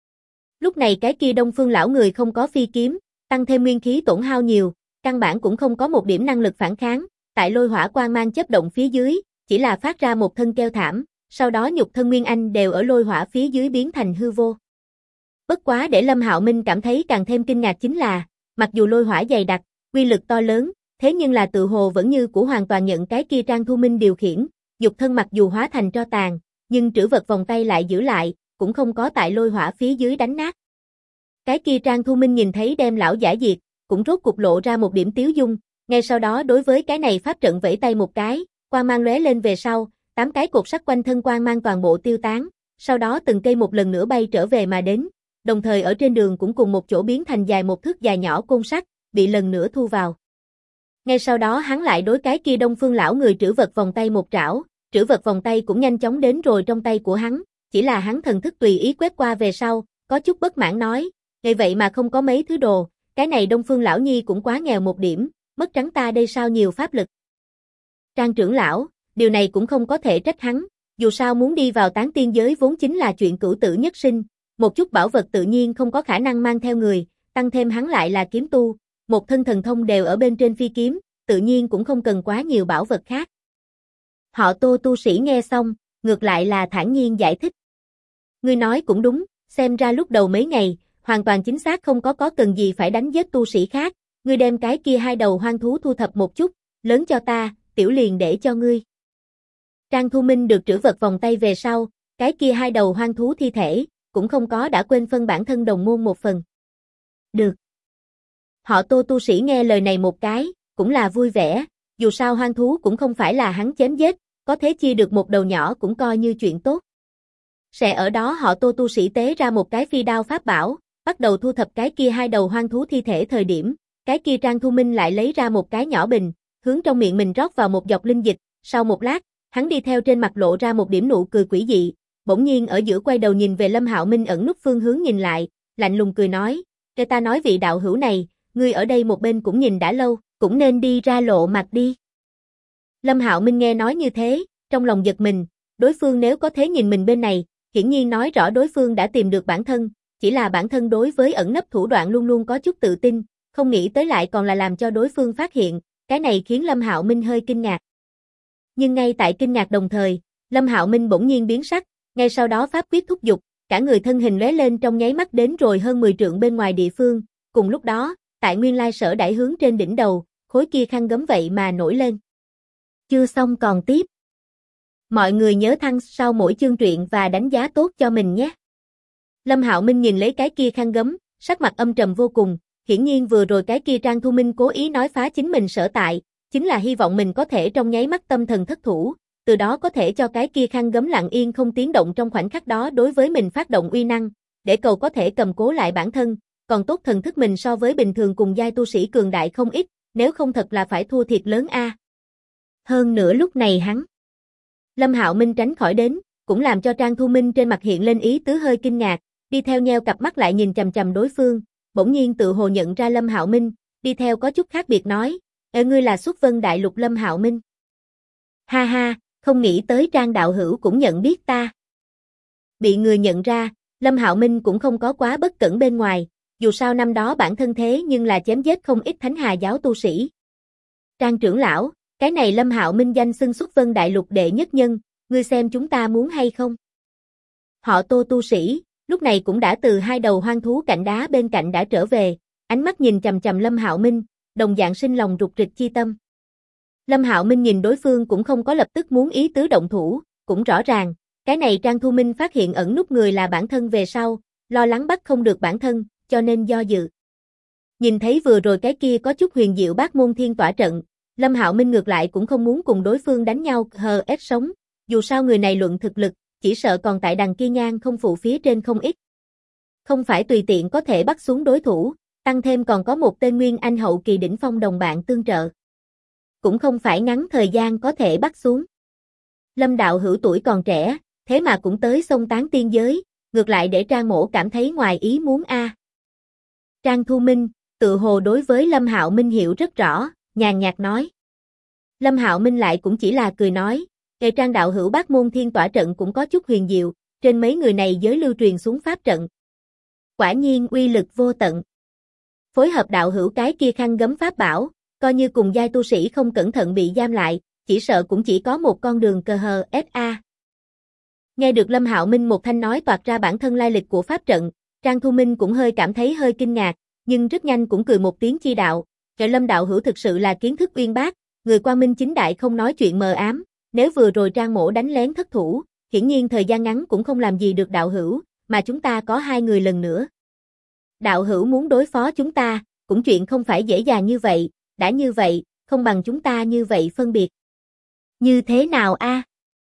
S1: Lúc này cái kia Đông Phương lão người không có phi kiếm, tăng thêm nguyên khí tổn hao nhiều, căn bản cũng không có một điểm năng lực phản kháng, tại lôi hỏa quang mang chớp động phía dưới, chỉ là phát ra một thân kêu thảm, sau đó nhục thân Nguyên Anh đều ở lôi hỏa phía dưới biến thành hư vô. Bất quá để Lâm Hạo Minh cảm thấy càng thêm kinh ngạc chính là, mặc dù lôi hỏa dày đặc, uy lực to lớn, thế nhưng là tự hồ vẫn như của hoàn toàn nhận cái kia Trang Thu Minh điều khiển, nhục thân mặc dù hóa thành tro tàn, nhưng trữ vật vòng tay lại giữ lại, cũng không có tại lôi hỏa phía dưới đánh nát. Cái kia Trang Thu Minh nhìn thấy đem lão giả diệt, cũng rốt cục lộ ra một điểm tiếu dung, ngay sau đó đối với cái này pháp trận vẫy tay một cái, quang mang lóe lên về sau, 8 cái cột sắt quanh thân quang mang toàn bộ tiêu tán, sau đó từng cây một lần nữa bay trở về mà đến, đồng thời ở trên đường cũng cùng một chỗ biến thành dài một thước dài nhỏ côn sắt, bị lần nữa thu vào. Ngay sau đó hắn lại đối cái kia Đông Phương lão người trữ vật vòng tay một trảo, trữ vật vòng tay cũng nhanh chóng đến rồi trong tay của hắn, chỉ là hắn thần thức tùy ý quét qua về sau, có chút bất mãn nói, ngày vậy mà không có mấy thứ đồ, cái này Đông Phương lão nhi cũng quá nghèo một điểm, mất trắng ta đây sao nhiều pháp lực. Trang trưởng lão, điều này cũng không có thể trách hắn, dù sao muốn đi vào tán tiên giới vốn chính là chuyện cửu tử nhất sinh, một chút bảo vật tự nhiên không có khả năng mang theo người, tăng thêm hắn lại là kiếm tu, một thân thần thông đều ở bên trên phi kiếm, tự nhiên cũng không cần quá nhiều bảo vật khác. Họ Tô tu sĩ nghe xong, ngược lại là thản nhiên giải thích. Ngươi nói cũng đúng, xem ra lúc đầu mấy ngày, hoàn toàn chính xác không có cần gì phải đánh giết tu sĩ khác, ngươi đem cái kia 2 đầu hoang thú thu thập một chút, lớn cho ta, tiểu liền để cho ngươi. Trang Thu Minh được trữ vật vòng tay về sau, cái kia 2 đầu hoang thú thi thể, cũng không có đã quên phân bản thân đồng môn một phần. Được. Họ Tô tu sĩ nghe lời này một cái, cũng là vui vẻ, dù sao hoang thú cũng không phải là hắn chém giết, có thế chia được một đầu nhỏ cũng coi như chuyện tốt. Sẽ ở đó họ Tô tu sĩ tế ra một cái phi đao pháp bảo, bắt đầu thu thập cái kia 2 đầu hoang thú thi thể thời điểm, cái kia Trang Thu Minh lại lấy ra một cái nhỏ bình, hướng trong miệng mình rót vào một giọt linh dịch, sau một lát, hắn đi theo trên mặt lộ ra một điểm nụ cười quỷ dị, bỗng nhiên ở giữa quay đầu nhìn về Lâm Hạo Minh ẩn nút phương hướng nhìn lại, lạnh lùng cười nói, "Để ta nói vị đạo hữu này, ngươi ở đây một bên cũng nhìn đã lâu, cũng nên đi ra lộ mặt đi." Lâm Hạo Minh nghe nói như thế, trong lòng giật mình, đối phương nếu có thế nhìn mình bên này, hiển nhiên nói rõ đối phương đã tìm được bản thân, chỉ là bản thân đối với ẩn nấp thủ đoạn luôn luôn có chút tự tin, không nghĩ tới lại còn là làm cho đối phương phát hiện, cái này khiến Lâm Hạo Minh hơi kinh ngạc. Nhưng ngay tại kinh ngạc đồng thời, Lâm Hạo Minh bỗng nhiên biến sắc, ngay sau đó pháp quyết thúc giục, cả người thân hình lóe lên trong nháy mắt đến rồi hơn 10 trượng bên ngoài địa phương, cùng lúc đó, tại nguyên lai sở đãi hướng trên đỉnh đầu, khối kia khăn gấm vậy mà nổi lên. Chưa xong còn tiếp. Mọi người nhớ thăng sau mỗi chương truyện và đánh giá tốt cho mình nhé. Lâm Hạo Minh nhìn lấy cái kia khăn gấm, sắc mặt âm trầm vô cùng, hiển nhiên vừa rồi cái kia Trang Thu Minh cố ý nói phá chính mình sở tại, chính là hy vọng mình có thể trong nháy mắt tâm thần thất thủ, từ đó có thể cho cái kia khăn gấm lặng yên không tiếng động trong khoảnh khắc đó đối với mình phát động uy năng, để cầu có thể cầm cố lại bản thân, còn tốt thần thức mình so với bình thường cùng giai tu sĩ cường đại không ít, nếu không thật là phải thua thiệt lớn a. Hơn nữa lúc này Lâm Hạo Minh tránh khỏi đến, cũng làm cho Trang Thu Minh trên mặt hiện lên ý tứ hơi kinh ngạc, đi theo nheo cặp mắt lại nhìn chằm chằm đối phương, bỗng nhiên tự hồ nhận ra Lâm Hạo Minh, đi theo có chút khác biệt nói, ngươi là Xuất Vân Đại Lục Lâm Hạo Minh. Ha ha, không nghĩ tới Trang đạo hữu cũng nhận biết ta. Bị người nhận ra, Lâm Hạo Minh cũng không có quá bất cẩn bên ngoài, dù sao năm đó bản thân thế nhưng là chém giết không ít Thánh Hà giáo tu sĩ. Trang trưởng lão, cái này Lâm Hạo Minh danh xưng Xuất Vân Đại Lục đệ nhất nhân, ngươi xem chúng ta muốn hay không? Họ Tô tu sĩ, lúc này cũng đã từ hai đầu hoang thú cạnh đá bên cạnh đã trở về, ánh mắt nhìn chằm chằm Lâm Hạo Minh, đồng dạng sinh lòng rục rịch chi tâm. Lâm Hạo Minh nhìn đối phương cũng không có lập tức muốn ý tứ động thủ, cũng rõ ràng, cái này Trang Thu Minh phát hiện ẩn nút người là bản thân về sau, lo lắng bắt không được bản thân, cho nên do dự. Nhìn thấy vừa rồi cái kia có chút huyền diệu bát môn thiên tỏa trận, Lâm Hạo Minh ngược lại cũng không muốn cùng đối phương đánh nhau hờ ép sống, dù sao người này luận thực lực, chỉ sợ còn tại đằng kia ngang không phụ phía trên không ít. Không phải tùy tiện có thể bắt xuống đối thủ, tăng thêm còn có một tên Nguyên Anh hậu kỳ đỉnh phong đồng bạn tương trợ. Cũng không phải ngắn thời gian có thể bắt xuống. Lâm đạo hữu tuổi còn trẻ, thế mà cũng tới sông tán tiên giới, ngược lại để Trang mỗ cảm thấy ngoài ý muốn a. Trang Thu Minh, tự hồ đối với Lâm Hạo Minh hiểu rất rõ, nhàn nhạt nói. Lâm Hạo Minh lại cũng chỉ là cười nói, Trang đạo hữu bát môn thiên tỏa trận cũng có chút huyền diệu, trên mấy người này giới lưu truyền xuống pháp trận. Quả nhiên uy lực vô tận. Phối hợp đạo hữu cái kia khăn gấm pháp bảo, coi như cùng giai tu sĩ không cẩn thận bị giam lại, chỉ sợ cũng chỉ có một con đường cờ hờ SA. Nghe được Lâm Hạo Minh một thanh nói toạc ra bản thân lai lịch của pháp trận, Trang Thu Minh cũng hơi cảm thấy hơi kinh ngạc, nhưng rất nhanh cũng cười một tiếng chi đạo, Lâm đạo hữu thực sự là kiến thức uyên bác, người quang minh chính đại không nói chuyện mờ ám, nếu vừa rồi Trang mỗ đánh lén thất thủ, hiển nhiên thời gian ngắn cũng không làm gì được đạo hữu, mà chúng ta có hai người lần nữa. Đạo hữu muốn đối phó chúng ta, cũng chuyện không phải dễ dàng như vậy, đã như vậy, không bằng chúng ta như vậy phân biệt. Như thế nào a?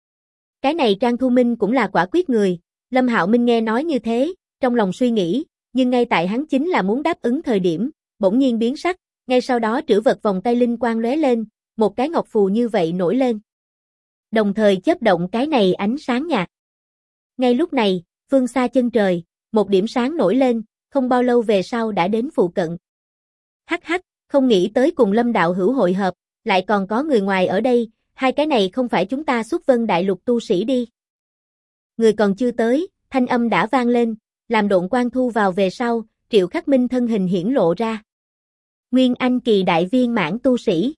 S1: Cái này Trang Thu Minh cũng là quả quyết người, Lâm Hạo Minh nghe nói như thế, trong lòng suy nghĩ, nhưng ngay tại hắn chính là muốn đáp ứng thời điểm, bỗng nhiên biến sắc, ngay sau đó trữ vật vòng tay linh quang lóe lên, một cái ngọc phù như vậy nổi lên. Đồng thời chớp động cái này ánh sáng nhạt. Ngay lúc này, phương xa chân trời, một điểm sáng nổi lên, không bao lâu về sau đã đến phụ cận. Hắc hắc, không nghĩ tới cùng Lâm đạo hữu hội hợp, lại còn có người ngoài ở đây, hai cái này không phải chúng ta Xuất Vân Đại Lục tu sĩ đi. Người còn chưa tới, thanh âm đã vang lên, làm độn quang thu vào về sau, Triệu Khắc Minh thân hình hiển lộ ra. Nguyên Anh kỳ đại viên mãn tu sĩ.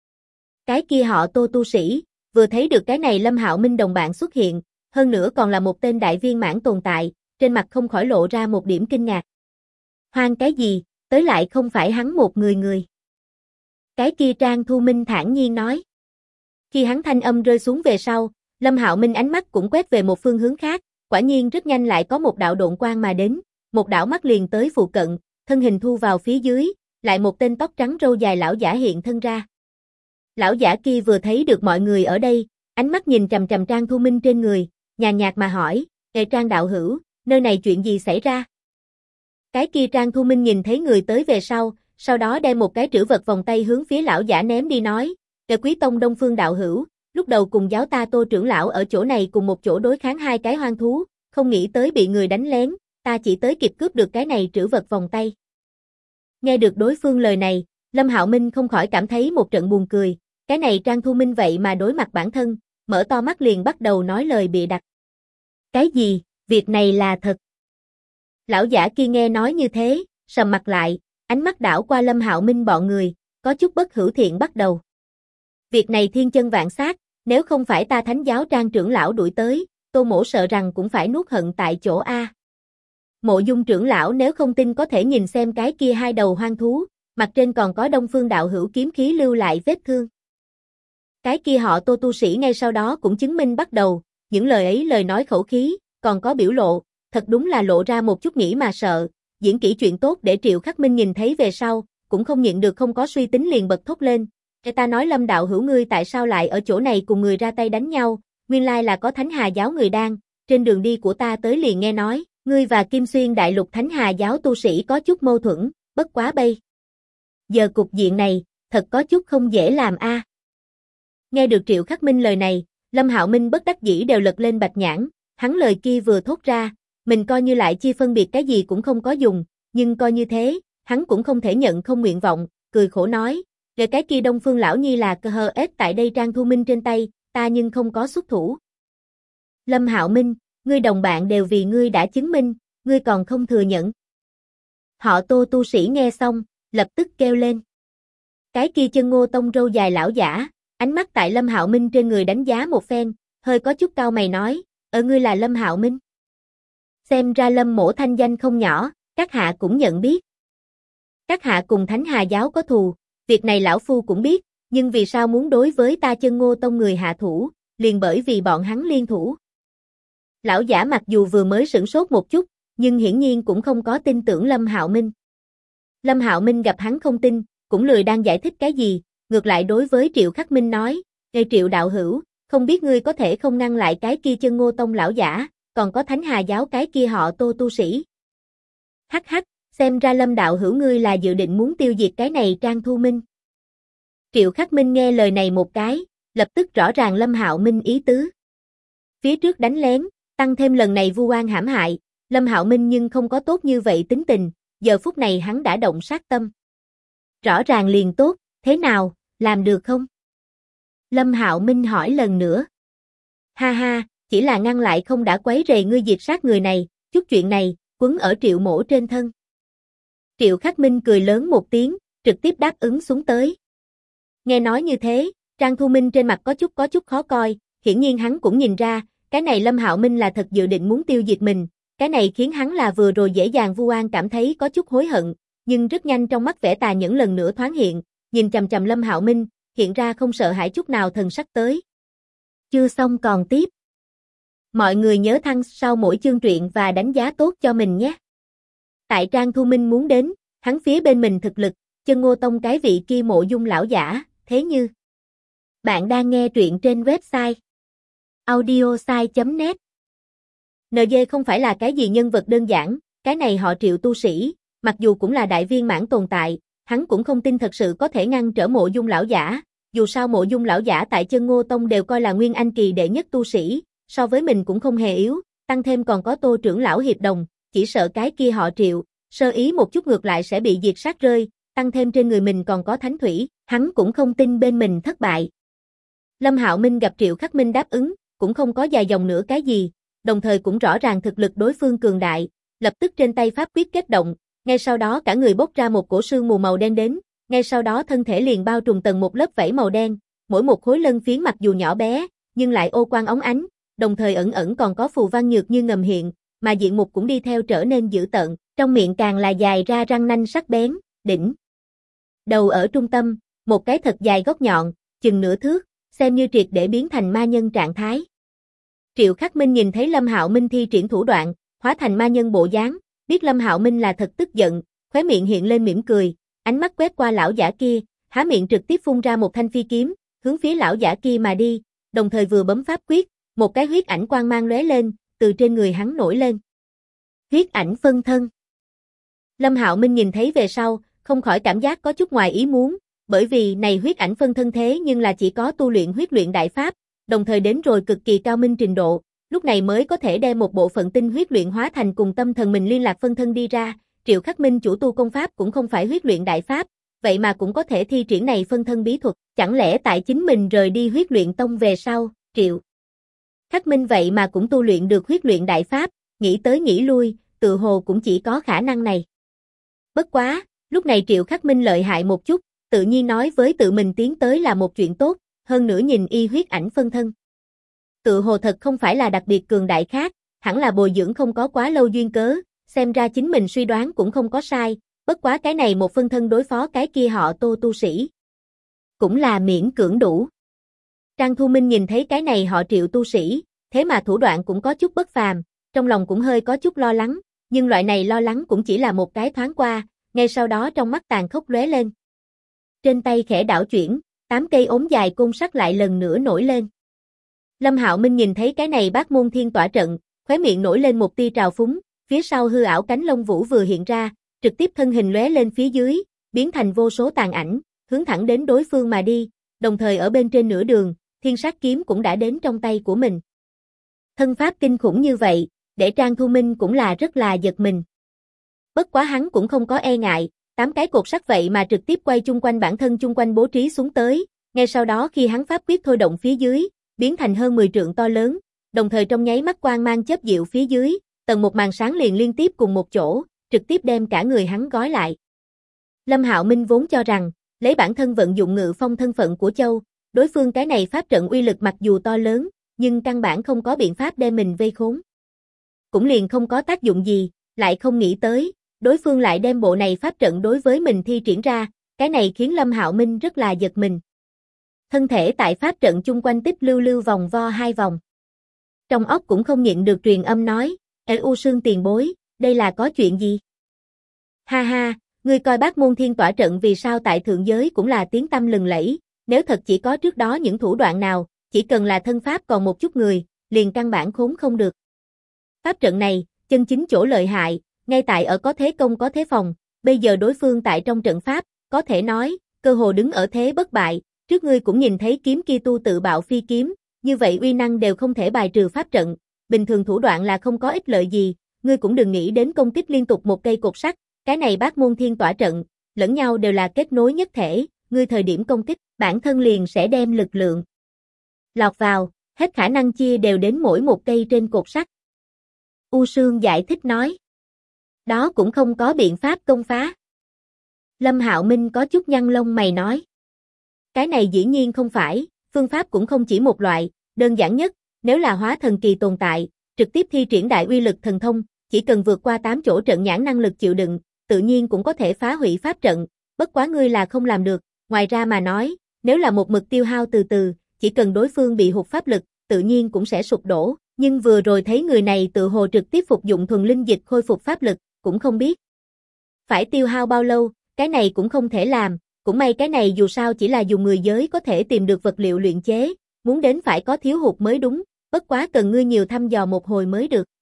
S1: Cái kia họ Tô tu sĩ, vừa thấy được cái này Lâm Hạo Minh đồng bạn xuất hiện, hơn nữa còn là một tên đại viên mãn tồn tại, trên mặt không khỏi lộ ra một điểm kinh ngạc. Hoang cái gì, tới lại không phải hắn một người. Cái kia Trang Thu Minh thản nhiên nói. Khi hắn thanh âm rơi xuống về sau, Lâm Hạo Minh ánh mắt cũng quét về một phương hướng khác, quả nhiên rất nhanh lại có một đạo độn quang mà đến, một đạo mắt liền tới phụ cận, thân hình thu vào phía dưới, lại một tên tóc trắng râu dài lão giả hiện thân ra. Lão giả kia vừa thấy được mọi người ở đây, ánh mắt nhìn chằm chằm Trang Thu Minh trên người, nhàn nhạt mà hỏi, Trang đạo hữu, nơi này chuyện gì xảy ra? Cái kia Trang Thu Minh nhìn thấy người tới về sau đó đem một cái trữ vật vòng tay hướng phía lão giả ném đi nói, Quý tông Đông Phương đạo hữu, lúc đầu cùng giáo ta Tô trưởng lão ở chỗ này cùng một chỗ đối kháng hai cái hoang thú, không nghĩ tới bị người đánh lén, ta chỉ tới kịp cướp được cái này trữ vật vòng tay. Nghe được đối phương lời này, Lâm Hạo Minh không khỏi cảm thấy một trận buồn cười, cái này Trang Thu Minh vậy mà đối mặt bản thân, mở to mắt liền bắt đầu nói lời bịa đặt. Cái gì, việc này là thật. Lão giả kia nghe nói như thế, sầm mặt lại, ánh mắt đảo qua Lâm Hạo Minh bọn người, có chút bất hữu thiện bắt đầu. Việc này thiên chân vạn sát, nếu không phải ta Thánh giáo Trang trưởng lão đuổi tới, Tô mỗ sợ rằng cũng phải nuốt hận tại chỗ a. Mộ Dung trưởng lão nếu không tin có thể nhìn xem cái kia hai đầu hoang thú, mặt trên còn có Đông Phương đạo hữu kiếm khí lưu lại vết thương. Cái kia họ Tô tu sĩ ngay sau đó cũng chứng minh bắt đầu, những lời ấy lời nói khẩu khí, còn có biểu lộ, thật đúng là lộ ra một chút nghĩ mà sợ, diễn kỹ chuyện tốt để Triệu Khắc Minh nhìn thấy về sau, cũng không nhịn được không có suy tính liền bật thốt lên. Ta nói Lâm đạo hữu ngươi tại sao lại ở chỗ này cùng người ra tay đánh nhau, nguyên lai là có Thánh Hà giáo người đang, trên đường đi của ta tới liền nghe nói, ngươi và Kim Xuyên Đại Lục Thánh Hà giáo tu sĩ có chút mâu thuẫn, bất quá bây giờ cục diện này, thật có chút không dễ làm a. Nghe được Triệu Khắc Minh lời này, Lâm Hạo Minh bất đắc dĩ đều lật lên bạch nhãn, hắn lời kia vừa thốt ra, mình coi như lại chi phân biệt cái gì cũng không có dùng, nhưng coi như thế, hắn cũng không thể nhận không nguyện vọng, cười khổ nói, về cái kia Đông Phương lão nhi là cơ hờ ết tại đây Trang Thu Minh trên tay, ta nhưng không có xuất thủ. Lâm Hạo Minh, ngươi đồng bạn đều vì ngươi đã chứng minh, ngươi còn không thừa nhận. Họ Tô tu sĩ nghe xong, lập tức kêu lên. Cái kia Chân Ngô tông râu dài lão giả, ánh mắt tại Lâm Hạo Minh trên người đánh giá một phen, hơi có chút cau mày nói, ngươi là Lâm Hạo Minh. Xem ra Lâm mỗ thanh danh không nhỏ, các hạ cũng nhận biết. Các hạ cùng Thánh Hà giáo có thù, việc này lão phu cũng biết, nhưng vì sao muốn đối với ta Chân Ngô tông người hạ thủ, liền bởi vì bọn hắn liên thủ. Lão giả mặc dù vừa mới sửng sốt một chút, nhưng hiển nhiên cũng không có tin tưởng Lâm Hạo Minh. Lâm Hạo Minh gặp hắn không tin, cũng lười đang giải thích cái gì, ngược lại đối với Triệu Khắc Minh nói, "Ê Triệu đạo hữu, không biết ngươi có thể không ngăn lại cái kia Chân Ngô tông lão giả, còn có Thánh Hà giáo cái kia họ Tô tu sĩ." Hắc hắc, xem ra Lâm đạo hữu ngươi là dự định muốn tiêu diệt cái này Trang Thu Minh. Triệu Khắc Minh nghe lời này một cái, lập tức rõ ràng Lâm Hạo Minh ý tứ. Phía trước đánh lén, tăng thêm lần này vu oan hãm hại, Lâm Hạo Minh nhưng không có tốt như vậy tính tình, giờ phút này hắn đã động sát tâm. Rõ ràng liền tốt, thế nào, làm được không? Lâm Hạo Minh hỏi lần nữa. Ha ha, chỉ là ngăn lại không đã quấy rầy ngươi diệt sát người này, chút chuyện này, quấn ở Triệu mỗ trên thân. Triệu Khắc Minh cười lớn một tiếng, trực tiếp đáp ứng xuống tới. Nghe nói như thế, Trang Thu Minh trên mặt có chút khó coi, hiển nhiên hắn cũng nhìn ra, cái này Lâm Hạo Minh là thật dự định muốn tiêu diệt mình, cái này khiến hắn là vừa rồi dễ dàng vu oan cảm thấy có chút hối hận, nhưng rất nhanh trong mắt vẻ tà nhẫn lần nữa thoáng hiện, nhìn chằm chằm Lâm Hạo Minh, hiện ra không sợ hãi chút nào thần sắc tới. Chưa xong còn tiếp. Mọi người nhớ thăng sau mỗi chương truyện và đánh giá tốt cho mình nhé. Tại Trang Thu Minh muốn đến, hắn phía bên mình thực lực, Chân Ngô tông cái vị kia Mộ Dung lão giả, thế như. Bạn đang nghe truyện trên website audiosai.net. NG không phải là cái gì nhân vật đơn giản, cái này họ Triệu tu sĩ, mặc dù cũng là đại viên mãn tồn tại, hắn cũng không tin thật sự có thể ngăn trở Mộ Dung lão giả, dù sao Mộ Dung lão giả tại Chân Ngô tông đều coi là nguyên anh kỳ đệ nhất tu sĩ, so với mình cũng không hề yếu, tăng thêm còn có Tô trưởng lão hiệp đồng, chỉ sợ cái kia họ Triệu, sơ ý một chút ngược lại sẽ bị diệt sát rơi, tăng thêm trên người mình còn có thánh thủy, hắn cũng không tin bên mình thất bại. Lâm Hạo Minh gặp Triệu Khắc Minh đáp ứng, cũng không có dài dòng nữa cái gì, đồng thời cũng rõ ràng thực lực đối phương cường đại, lập tức trên tay pháp quyết kết động, ngay sau đó cả người bốc ra một cổ sương mù màu đen đến, ngay sau đó thân thể liền bao trùm tầng một lớp vảy màu đen, mỗi một khối lân phiến mặc dù nhỏ bé, nhưng lại ô quang óng ánh, đồng thời ẩn ẩn còn có phù văn nhược như ngầm hiện, mà diện mục cũng đi theo trở nên dữ tợn, trong miệng càng là dài ra răng nanh sắc bén, đỉnh đầu ở trung tâm, một cái thật dài góc nhọn, chừng nửa thước, xem như triệt để biến thành ma nhân trạng thái. Triệu Khắc Minh nhìn thấy Lâm Hạo Minh thi triển thủ đoạn, hóa thành ma nhân bộ dáng, biết Lâm Hạo Minh là thật tức giận, khóe miệng hiện lên mỉm cười, ánh mắt quét qua lão giả kia, há miệng trực tiếp phun ra một thanh phi kiếm, hướng phía lão giả kia mà đi, đồng thời vừa bấm pháp quyết, một cái huyết ảnh quang mang lóe lên, từ trên người hắn nổi lên. Huyết ảnh phân thân. Lâm Hạo Minh nhìn thấy về sau, không khỏi cảm giác có chút ngoài ý muốn, bởi vì này huyết ảnh phân thân thế nhưng là chỉ có tu luyện huyết luyện đại pháp, đồng thời đến rồi cực kỳ cao minh trình độ, lúc này mới có thể đem một bộ phận tinh huyết luyện hóa thành cùng tâm thần mình liên lạc phân thân đi ra, Triệu Khắc Minh chủ tu công pháp cũng không phải huyết luyện đại pháp, vậy mà cũng có thể thi triển này phân thân bí thuật, chẳng lẽ tại chính mình rời đi huyết luyện tông về sau, Triệu Khắc Minh vậy mà cũng tu luyện được huyết luyện đại pháp, nghĩ tới nghĩ lui, tự hồ cũng chỉ có khả năng này. Bất quá, lúc này Triệu Khắc Minh lợi hại một chút, tự nhiên nói với tự mình tiến tới là một chuyện tốt, hơn nữa nhìn y huyết ảnh phân thân. Tự hồ thật không phải là đặc biệt cường đại khác, hẳn là bồi dưỡng không có quá lâu duyên cớ, xem ra chính mình suy đoán cũng không có sai, bất quá cái này một phân thân đối phó cái kia họ Tô tu sĩ. Cũng là miễn cưỡng đủ. Trang Thu Minh nhìn thấy cái này họ Triệu tu sĩ, thế mà thủ đoạn cũng có chút bất phàm, trong lòng cũng hơi có chút lo lắng, nhưng loại này lo lắng cũng chỉ là một cái thoáng qua, ngay sau đó trong mắt tàn khốc lóe lên. Trên tay khẽ đảo chuyển, 8 cây ốm dài côn sắt lại lần nữa nổi lên. Lâm Hạo Minh nhìn thấy cái này Bát Môn Thiên Tỏa trận, khóe miệng nổi lên một tia trào phúng, phía sau hư ảo cánh lông vũ vừa hiện ra, trực tiếp thân hình lóe lên phía dưới, biến thành vô số tàn ảnh, hướng thẳng đến đối phương mà đi, đồng thời ở bên trên nửa đường, Thiên Sát kiếm cũng đã đến trong tay của mình. Thân pháp kinh khủng như vậy, để Trang Thu Minh cũng là rất là giật mình. Bất quá hắn cũng không có e ngại, 8 cái cột sắt vậy mà trực tiếp quay chung quanh bản thân chung quanh bố trí xuống tới, ngay sau đó khi hắn pháp quyết thôi động phía dưới, biến thành hơn 10 trượng to lớn, đồng thời trong nháy mắt quang mang chớp diệu phía dưới, tầng một màn sáng liền liên tiếp cùng một chỗ, trực tiếp đem cả người hắn gói lại. Lâm Hạo Minh vốn cho rằng, lấy bản thân vận dụng Ngự Phong thân phận của Châu, đối phương cái này pháp trận uy lực mặc dù to lớn, nhưng căn bản không có biện pháp đem mình vây khốn. Cũng liền không có tác dụng gì, lại không nghĩ tới, đối phương lại đem bộ này pháp trận đối với mình thi triển ra, cái này khiến Lâm Hạo Minh rất là giật mình. Thân thể tại pháp trận chung quanh tích lưu lưu vòng vo 2 vòng. Trong óc cũng không nhịn được truyền âm nói, U Sương tiền bối, đây là có chuyện gì? Ha ha, ngươi coi Bát Môn Thiên Tỏa trận vì sao tại thượng giới cũng là tiếng tăm lừng lẫy, nếu thật chỉ có trước đó những thủ đoạn nào, chỉ cần là thân pháp còn một chút người, liền căn bản khốn không được. Pháp trận này, chân chính chỗ lợi hại, ngay tại ở có thế công có thế phòng, bây giờ đối phương tại trong trận pháp, có thể nói, cơ hồ đứng ở thế bất bại, trước ngươi cũng nhìn thấy kiếm kia tu tự bạo phi kiếm, như vậy uy năng đều không thể bài trừ pháp trận, bình thường thủ đoạn là không có ích lợi gì, ngươi cũng đừng nghĩ đến công kích liên tục một cây cột sắt, cái này Bát Môn Thiên Tỏa trận, lẫn nhau đều là kết nối nhất thể, ngươi thời điểm công kích, bản thân liền sẽ đem lực lượng lọt vào, hết khả năng chia đều đến mỗi một cây trên cột sắt. U Sương giải thích nói. Đó cũng không có biện pháp công phá. Lâm Hạo Minh có chút nhăn lông mày nói. Cái này dĩ nhiên không phải, phương pháp cũng không chỉ một loại, đơn giản nhất, nếu là hóa thần kỳ tồn tại, trực tiếp thi triển đại uy lực thần thông, chỉ cần vượt qua 8 chỗ trận nhãn năng lực chịu đựng, tự nhiên cũng có thể phá hủy pháp trận, bất quá ngươi là không làm được, ngoài ra mà nói, nếu là một mực tiêu hao từ từ, chỉ cần đối phương bị hụt pháp lực, tự nhiên cũng sẽ sụp đổ, nhưng vừa rồi thấy người này tự hồ trực tiếp phục dụng thuần linh dịch khôi phục pháp lực, cũng không biết phải tiêu hao bao lâu, cái này cũng không thể làm, cũng may cái này dù sao chỉ là dùng người giới có thể tìm được vật liệu luyện chế, muốn đến phải có thiếu hụt mới đúng, bất quá cần ngươi nhiều thăm dò một hồi mới được.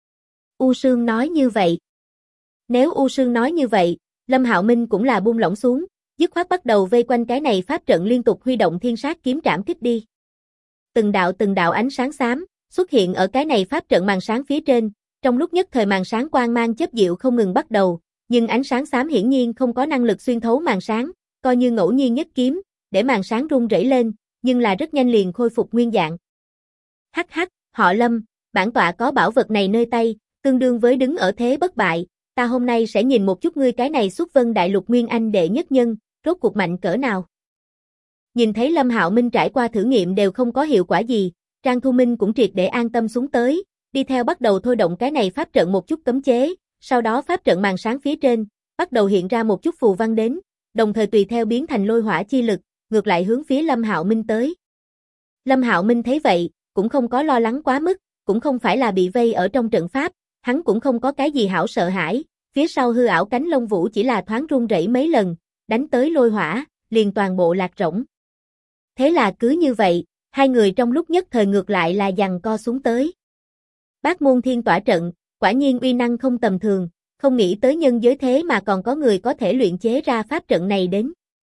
S1: U Sương nói như vậy. Nếu U Sương nói như vậy, Lâm Hạo Minh cũng là buông lỏng xuống, dứt khoát bắt đầu vây quanh cái này pháp trận liên tục huy động Thiên Sát kiếm trảm kích đi. Từng đạo ánh sáng xám xuất hiện ở cái này pháp trận màn sáng phía trên, trong lúc nhất thời màn sáng quang mang chớp diệu không ngừng bắt đầu, nhưng ánh sáng xám hiển nhiên không có năng lực xuyên thấu màn sáng, coi như ngẫu nhiên nhất kiếm, để màn sáng rung rẩy lên, nhưng là rất nhanh liền khôi phục nguyên dạng. Hắc hắc, họ Lâm, bản tọa có bảo vật này nơi tay, tương đương với đứng ở thế bất bại, ta hôm nay sẽ nhìn một chút ngươi cái này xuất vân đại lục nguyên anh đệ nhất nhân, rốt cuộc mạnh cỡ nào. Nhìn thấy Lâm Hạo Minh trải qua thử nghiệm đều không có hiệu quả gì, Trang Thu Minh cũng triệt để an tâm xuống tới, đi theo bắt đầu thôi động cái này pháp trận một chút cấm chế, sau đó pháp trận màn sáng phía trên, bắt đầu hiện ra một chút phù văn đến, đồng thời tùy theo biến thành lôi hỏa chi lực, ngược lại hướng phía Lâm Hạo Minh tới. Lâm Hạo Minh thấy vậy, cũng không có lo lắng quá mức, cũng không phải là bị vây ở trong trận pháp, hắn cũng không có cái gì hảo sợ hãi, phía sau hư ảo cánh lông vũ chỉ là thoáng rung rẩy mấy lần, đánh tới lôi hỏa, liền toàn bộ lạc rỗng. Thế là cứ như vậy, hai người trong lúc nhất thời ngược lại là giằng co xuống tới. Bát Môn Thiên Tỏa trận, quả nhiên uy năng không tầm thường, không nghĩ tới nhân giới thế mà còn có người có thể luyện chế ra pháp trận này đến.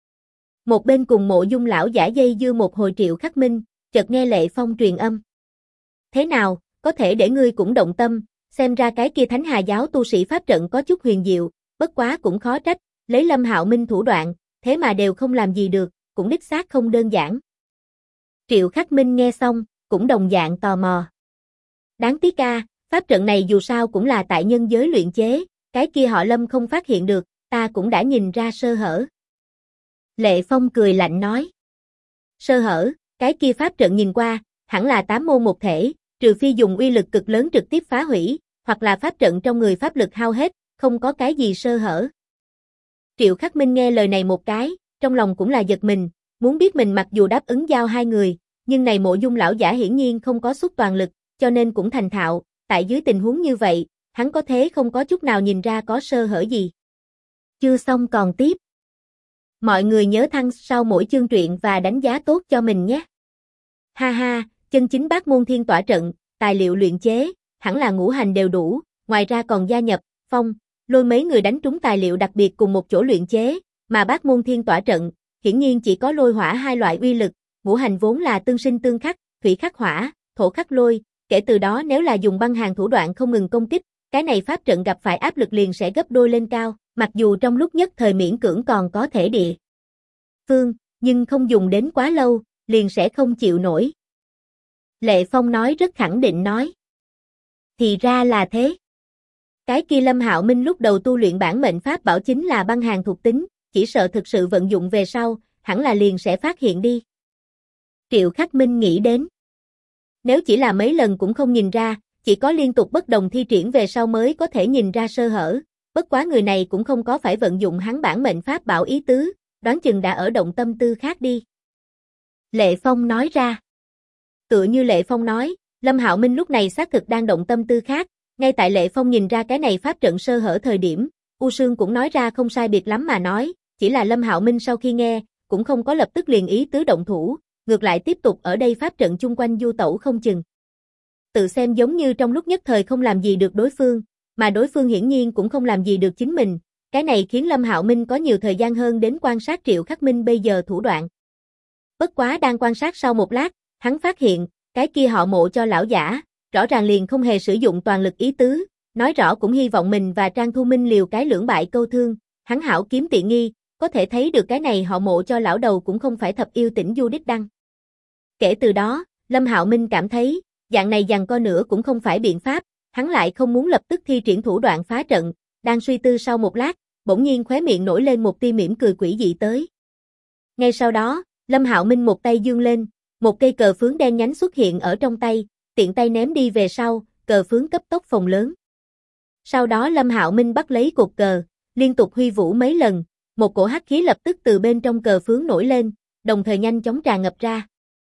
S1: Một bên cùng Mộ Dung lão giả dây dưa một hồi Triệu Khắc Minh, chợt nghe Lệ Phong truyền âm. Thế nào, có thể để ngươi cũng động tâm, xem ra cái kia Thánh Hà giáo tu sĩ pháp trận có chút huyền diệu, bất quá cũng khó trách, lấy Lâm Hạo Minh thủ đoạn, thế mà đều không làm gì được, cũng đích xác không đơn giản. Triệu Khắc Minh nghe xong, cũng đồng dạng tò mò. Đáng tiếc a, pháp trận này dù sao cũng là tại nhân giới luyện chế, cái kia họ Lâm không phát hiện được, ta cũng đã nhìn ra sơ hở. Lệ Phong cười lạnh nói. Sơ hở, cái kia pháp trận nhìn qua, hẳn là 8 môn một thể, trừ phi dùng uy lực cực lớn trực tiếp phá hủy, hoặc là pháp trận trong người pháp lực hao hết, không có cái gì sơ hở. Triệu Khắc Minh nghe lời này một cái, trong lòng cũng là giật mình, muốn biết mình mặc dù đáp ứng giao hai người, nhưng này Mộ Dung lão giả hiển nhiên không có xuất toàn lực, cho nên cũng thành thạo, tại dưới tình huống như vậy, hắn có thế không có chút nào nhìn ra có sơ hở gì. Chưa xong còn tiếp. Mọi người nhớ thăng sau mỗi chương truyện và đánh giá tốt cho mình nhé. Ha ha, chân chính Bát Môn Thiên Tỏa trận, tài liệu luyện chế, hẳn là ngũ hành đều đủ, ngoài ra còn gia nhập, Phong, Lôi mấy người đánh trúng tài liệu đặc biệt cùng một chỗ luyện chế, mà Bát Môn Thiên Tỏa trận, hiển nhiên chỉ có lôi hỏa hai loại uy lực, ngũ hành vốn là tương sinh tương khắc, thủy khắc hỏa, thổ khắc lôi, kể từ đó nếu là dùng băng hàn thủ đoạn không ngừng công kích, cái này pháp trận gặp phải áp lực liền sẽ gấp đôi lên cao, mặc dù trong lúc nhất thời miễn cưỡng còn có thể địa phương, nhưng không dùng đến quá lâu, liền sẽ không chịu nổi. Lệ Phong nói rất khẳng định nói. Thì ra là thế. Cái kia Lâm Hạo Minh lúc đầu tu luyện bản mệnh pháp bảo chính là băng hàn thuộc tính, chỉ sợ thực sự vận dụng về sau, hẳn là liền sẽ phát hiện đi. Triệu Khắc Minh nghĩ đến. Nếu chỉ là mấy lần cũng không nhìn ra, chỉ có liên tục bất đồng thi triển về sau mới có thể nhìn ra sơ hở, bất quá người này cũng không có phải vận dụng hắn bản mệnh pháp bảo ý tứ, đoán chừng đã ở động tâm tư khác đi. Lệ Phong nói ra. Tựa như Lệ Phong nói, Lâm Hạo Minh lúc này xác thực đang động tâm tư khác, ngay tại Lệ Phong nhìn ra cái này pháp trận sơ hở thời điểm, U Sương cũng nói ra không sai biệt lắm mà nói, chỉ là Lâm Hạo Minh sau khi nghe, cũng không có lập tức liền ý tứ động thủ, ngược lại tiếp tục ở đây pháp trận chung quanh du tẩu không chừng. Tự xem giống như trong lúc nhất thời không làm gì được đối phương, mà đối phương hiển nhiên cũng không làm gì được chính mình, cái này khiến Lâm Hạo Minh có nhiều thời gian hơn đến quan sát Triệu Khắc Minh bây giờ thủ đoạn. Bất quá đang quan sát sau một lát, hắn phát hiện, cái kia họ Mộ cho lão giả, rõ ràng liền không hề sử dụng toàn lực ý tứ, nói rõ cũng hy vọng mình và Trang Thu Minh liều cái lưỡng bại câu thương, hắn hảo kiếm tiện nghi, có thể thấy được cái này họ Mộ cho lão đầu cũng không phải thập yêu tỉnh du đích đăng. Kể từ đó, Lâm Hạo Minh cảm thấy, dạng này giằng co nữa cũng không phải biện pháp, hắn lại không muốn lập tức thi triển thủ đoạn phá trận, đang suy tư sau một lát, bỗng nhiên khóe miệng nổi lên một tia mỉm cười quỷ dị tới. Ngay sau đó, Lâm Hạo Minh một tay giương lên, một cây cờ phướng đen nhánh xuất hiện ở trong tay, tiện tay ném đi về sau, cờ phướng cấp tốc phồng lớn. Sau đó Lâm Hạo Minh bắt lấy cột cờ, liên tục huy vũ mấy lần, một cổ hắc khí lập tức từ bên trong cờ phướng nổi lên, đồng thời nhanh chóng tràn ngập ra.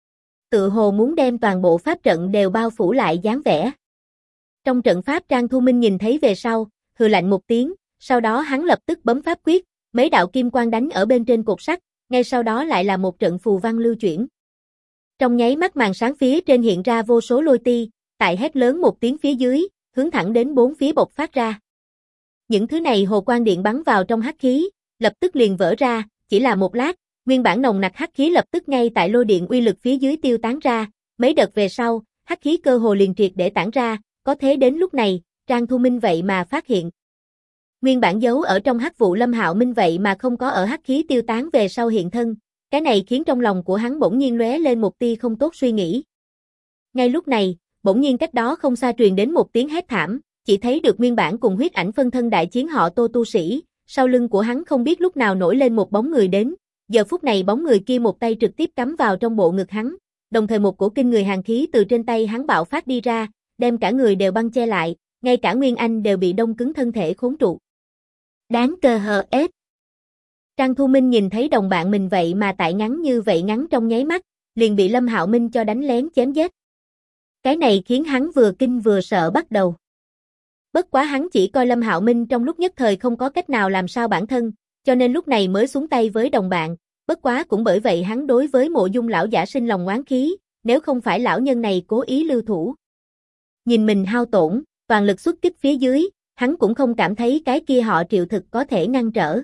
S1: Tựa hồ muốn đem toàn bộ pháp trận đều bao phủ lại dáng vẻ. Trong trận pháp Trang Thu Minh nhìn thấy về sau, hừ lạnh một tiếng, sau đó hắn lập tức bấm pháp quyết, mấy đạo kim quang đánh ở bên trên cột sắt, ngay sau đó lại là một trận phù văn lưu chuyển. Trong nháy mắt màn sáng phía trên hiện ra vô số lôi ti, tại hét lớn một tiếng phía dưới, hướng thẳng đến bốn phía bộc phát ra. Những thứ này hồ quang điện bắn vào trong hắc khí, lập tức liền vỡ ra, chỉ là một lát, nguyên bản nồng nặc hắc khí lập tức ngay tại lôi điện uy lực phía dưới tiêu tán ra, mấy đợt về sau, hắc khí cơ hồ liền triệt để tản ra, có thế đến lúc này, Trang Thu Minh vậy mà phát hiện. Nguyên bản giấu ở trong hắc vụ Lâm Hạo Minh vậy mà không có ở hắc khí tiêu tán về sau hiện thân, cái này khiến trong lòng của hắn bỗng nhiên lóe lên một tia không tốt suy nghĩ. Ngay lúc này, bỗng nhiên cách đó không xa truyền đến một tiếng hét thảm, chỉ thấy được nguyên bản cùng huyết ảnh phân thân đại chiến họ Tô tu sĩ, sau lưng của hắn không biết lúc nào nổi lên một bóng người đến, giờ phút này bóng người kia một tay trực tiếp cắm vào trong bộ ngực hắn, đồng thời một cổ kinh người hàn khí từ trên tay hắn bạo phát đi ra, đem cả người đều băng che lại, ngay cả Nguyên Anh đều bị đông cứng thân thể khốn trụ. Đáng cờ hờ ết. Trang Thu Minh nhìn thấy đồng bạn mình vậy mà tại ngắn như vậy ngắn trong nháy mắt, liền bị Lâm Hạo Minh cho đánh lén chém giết. Cái này khiến hắn vừa kinh vừa sợ bắt đầu. Bất quá hắn chỉ coi Lâm Hạo Minh trong lúc nhất thời không có cách nào làm sao bản thân, cho nên lúc này mới xuống tay với đồng bạn, bất quá cũng bởi vậy hắn đối với Mộ Dung lão giả sinh lòng oán khí, nếu không phải lão nhân này cố ý lưu thủ. Nhìn mình hao tổn, toàn lực xuất kích phía dưới, hắn cũng không cảm thấy cái kia họ Triệu thực có thể ngăn trở.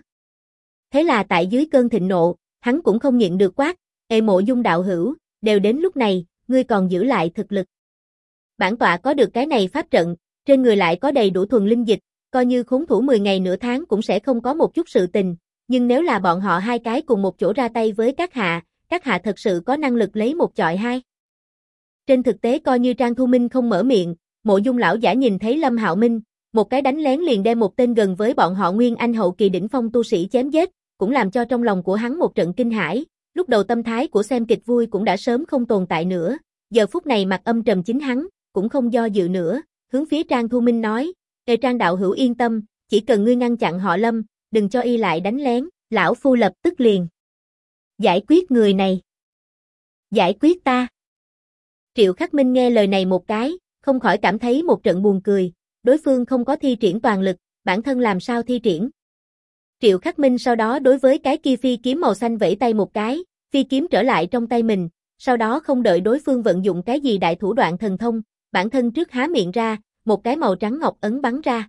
S1: Thế là tại dưới cơn thịnh nộ, hắn cũng không nhịn được quát, "Ê Mộ Dung đạo hữu, đều đến lúc này, ngươi còn giữ lại thực lực. Bản tọa có được cái này pháp trận, trên người lại có đầy đủ thuần linh dịch, coi như khốn thủ 10 ngày nửa tháng cũng sẽ không có một chút sự tình, nhưng nếu là bọn họ hai cái cùng một chỗ ra tay với các hạ thật sự có năng lực lấy một chọi hai." Trên thực tế coi như Trang Thu Minh không mở miệng, Mộ Dung lão giả nhìn thấy Lâm Hạo Minh, một cái đánh lén liền đem một tên gần với bọn họ Nguyên Anh hậu kỳ đỉnh phong tu sĩ chém giết, cũng làm cho trong lòng của hắn một trận kinh hãi, lúc đầu tâm thái của xem kịch vui cũng đã sớm không tồn tại nữa, giờ phút này mặt âm trầm chính hắn, cũng không do dự nữa, hướng phía Trang Thu Minh nói, "Ê Trang đạo hữu yên tâm, chỉ cần ngươi ngăn chặn họ Lâm, đừng cho y lại đánh lén, lão phu lập tức liền giải quyết người này." "Giải quyết ta?" Triệu Khắc Minh nghe lời này một cái, không khỏi cảm thấy một trận buồn cười, đối phương không có thi triển toàn lực, bản thân làm sao thi triển. Triệu Khắc Minh sau đó đối với cái kia phi kiếm màu xanh vẫy tay một cái, phi kiếm trở lại trong tay mình, sau đó không đợi đối phương vận dụng cái gì đại thủ đoạn thần thông, bản thân trước há miệng ra, một cái màu trắng ngọc ấn bắn ra.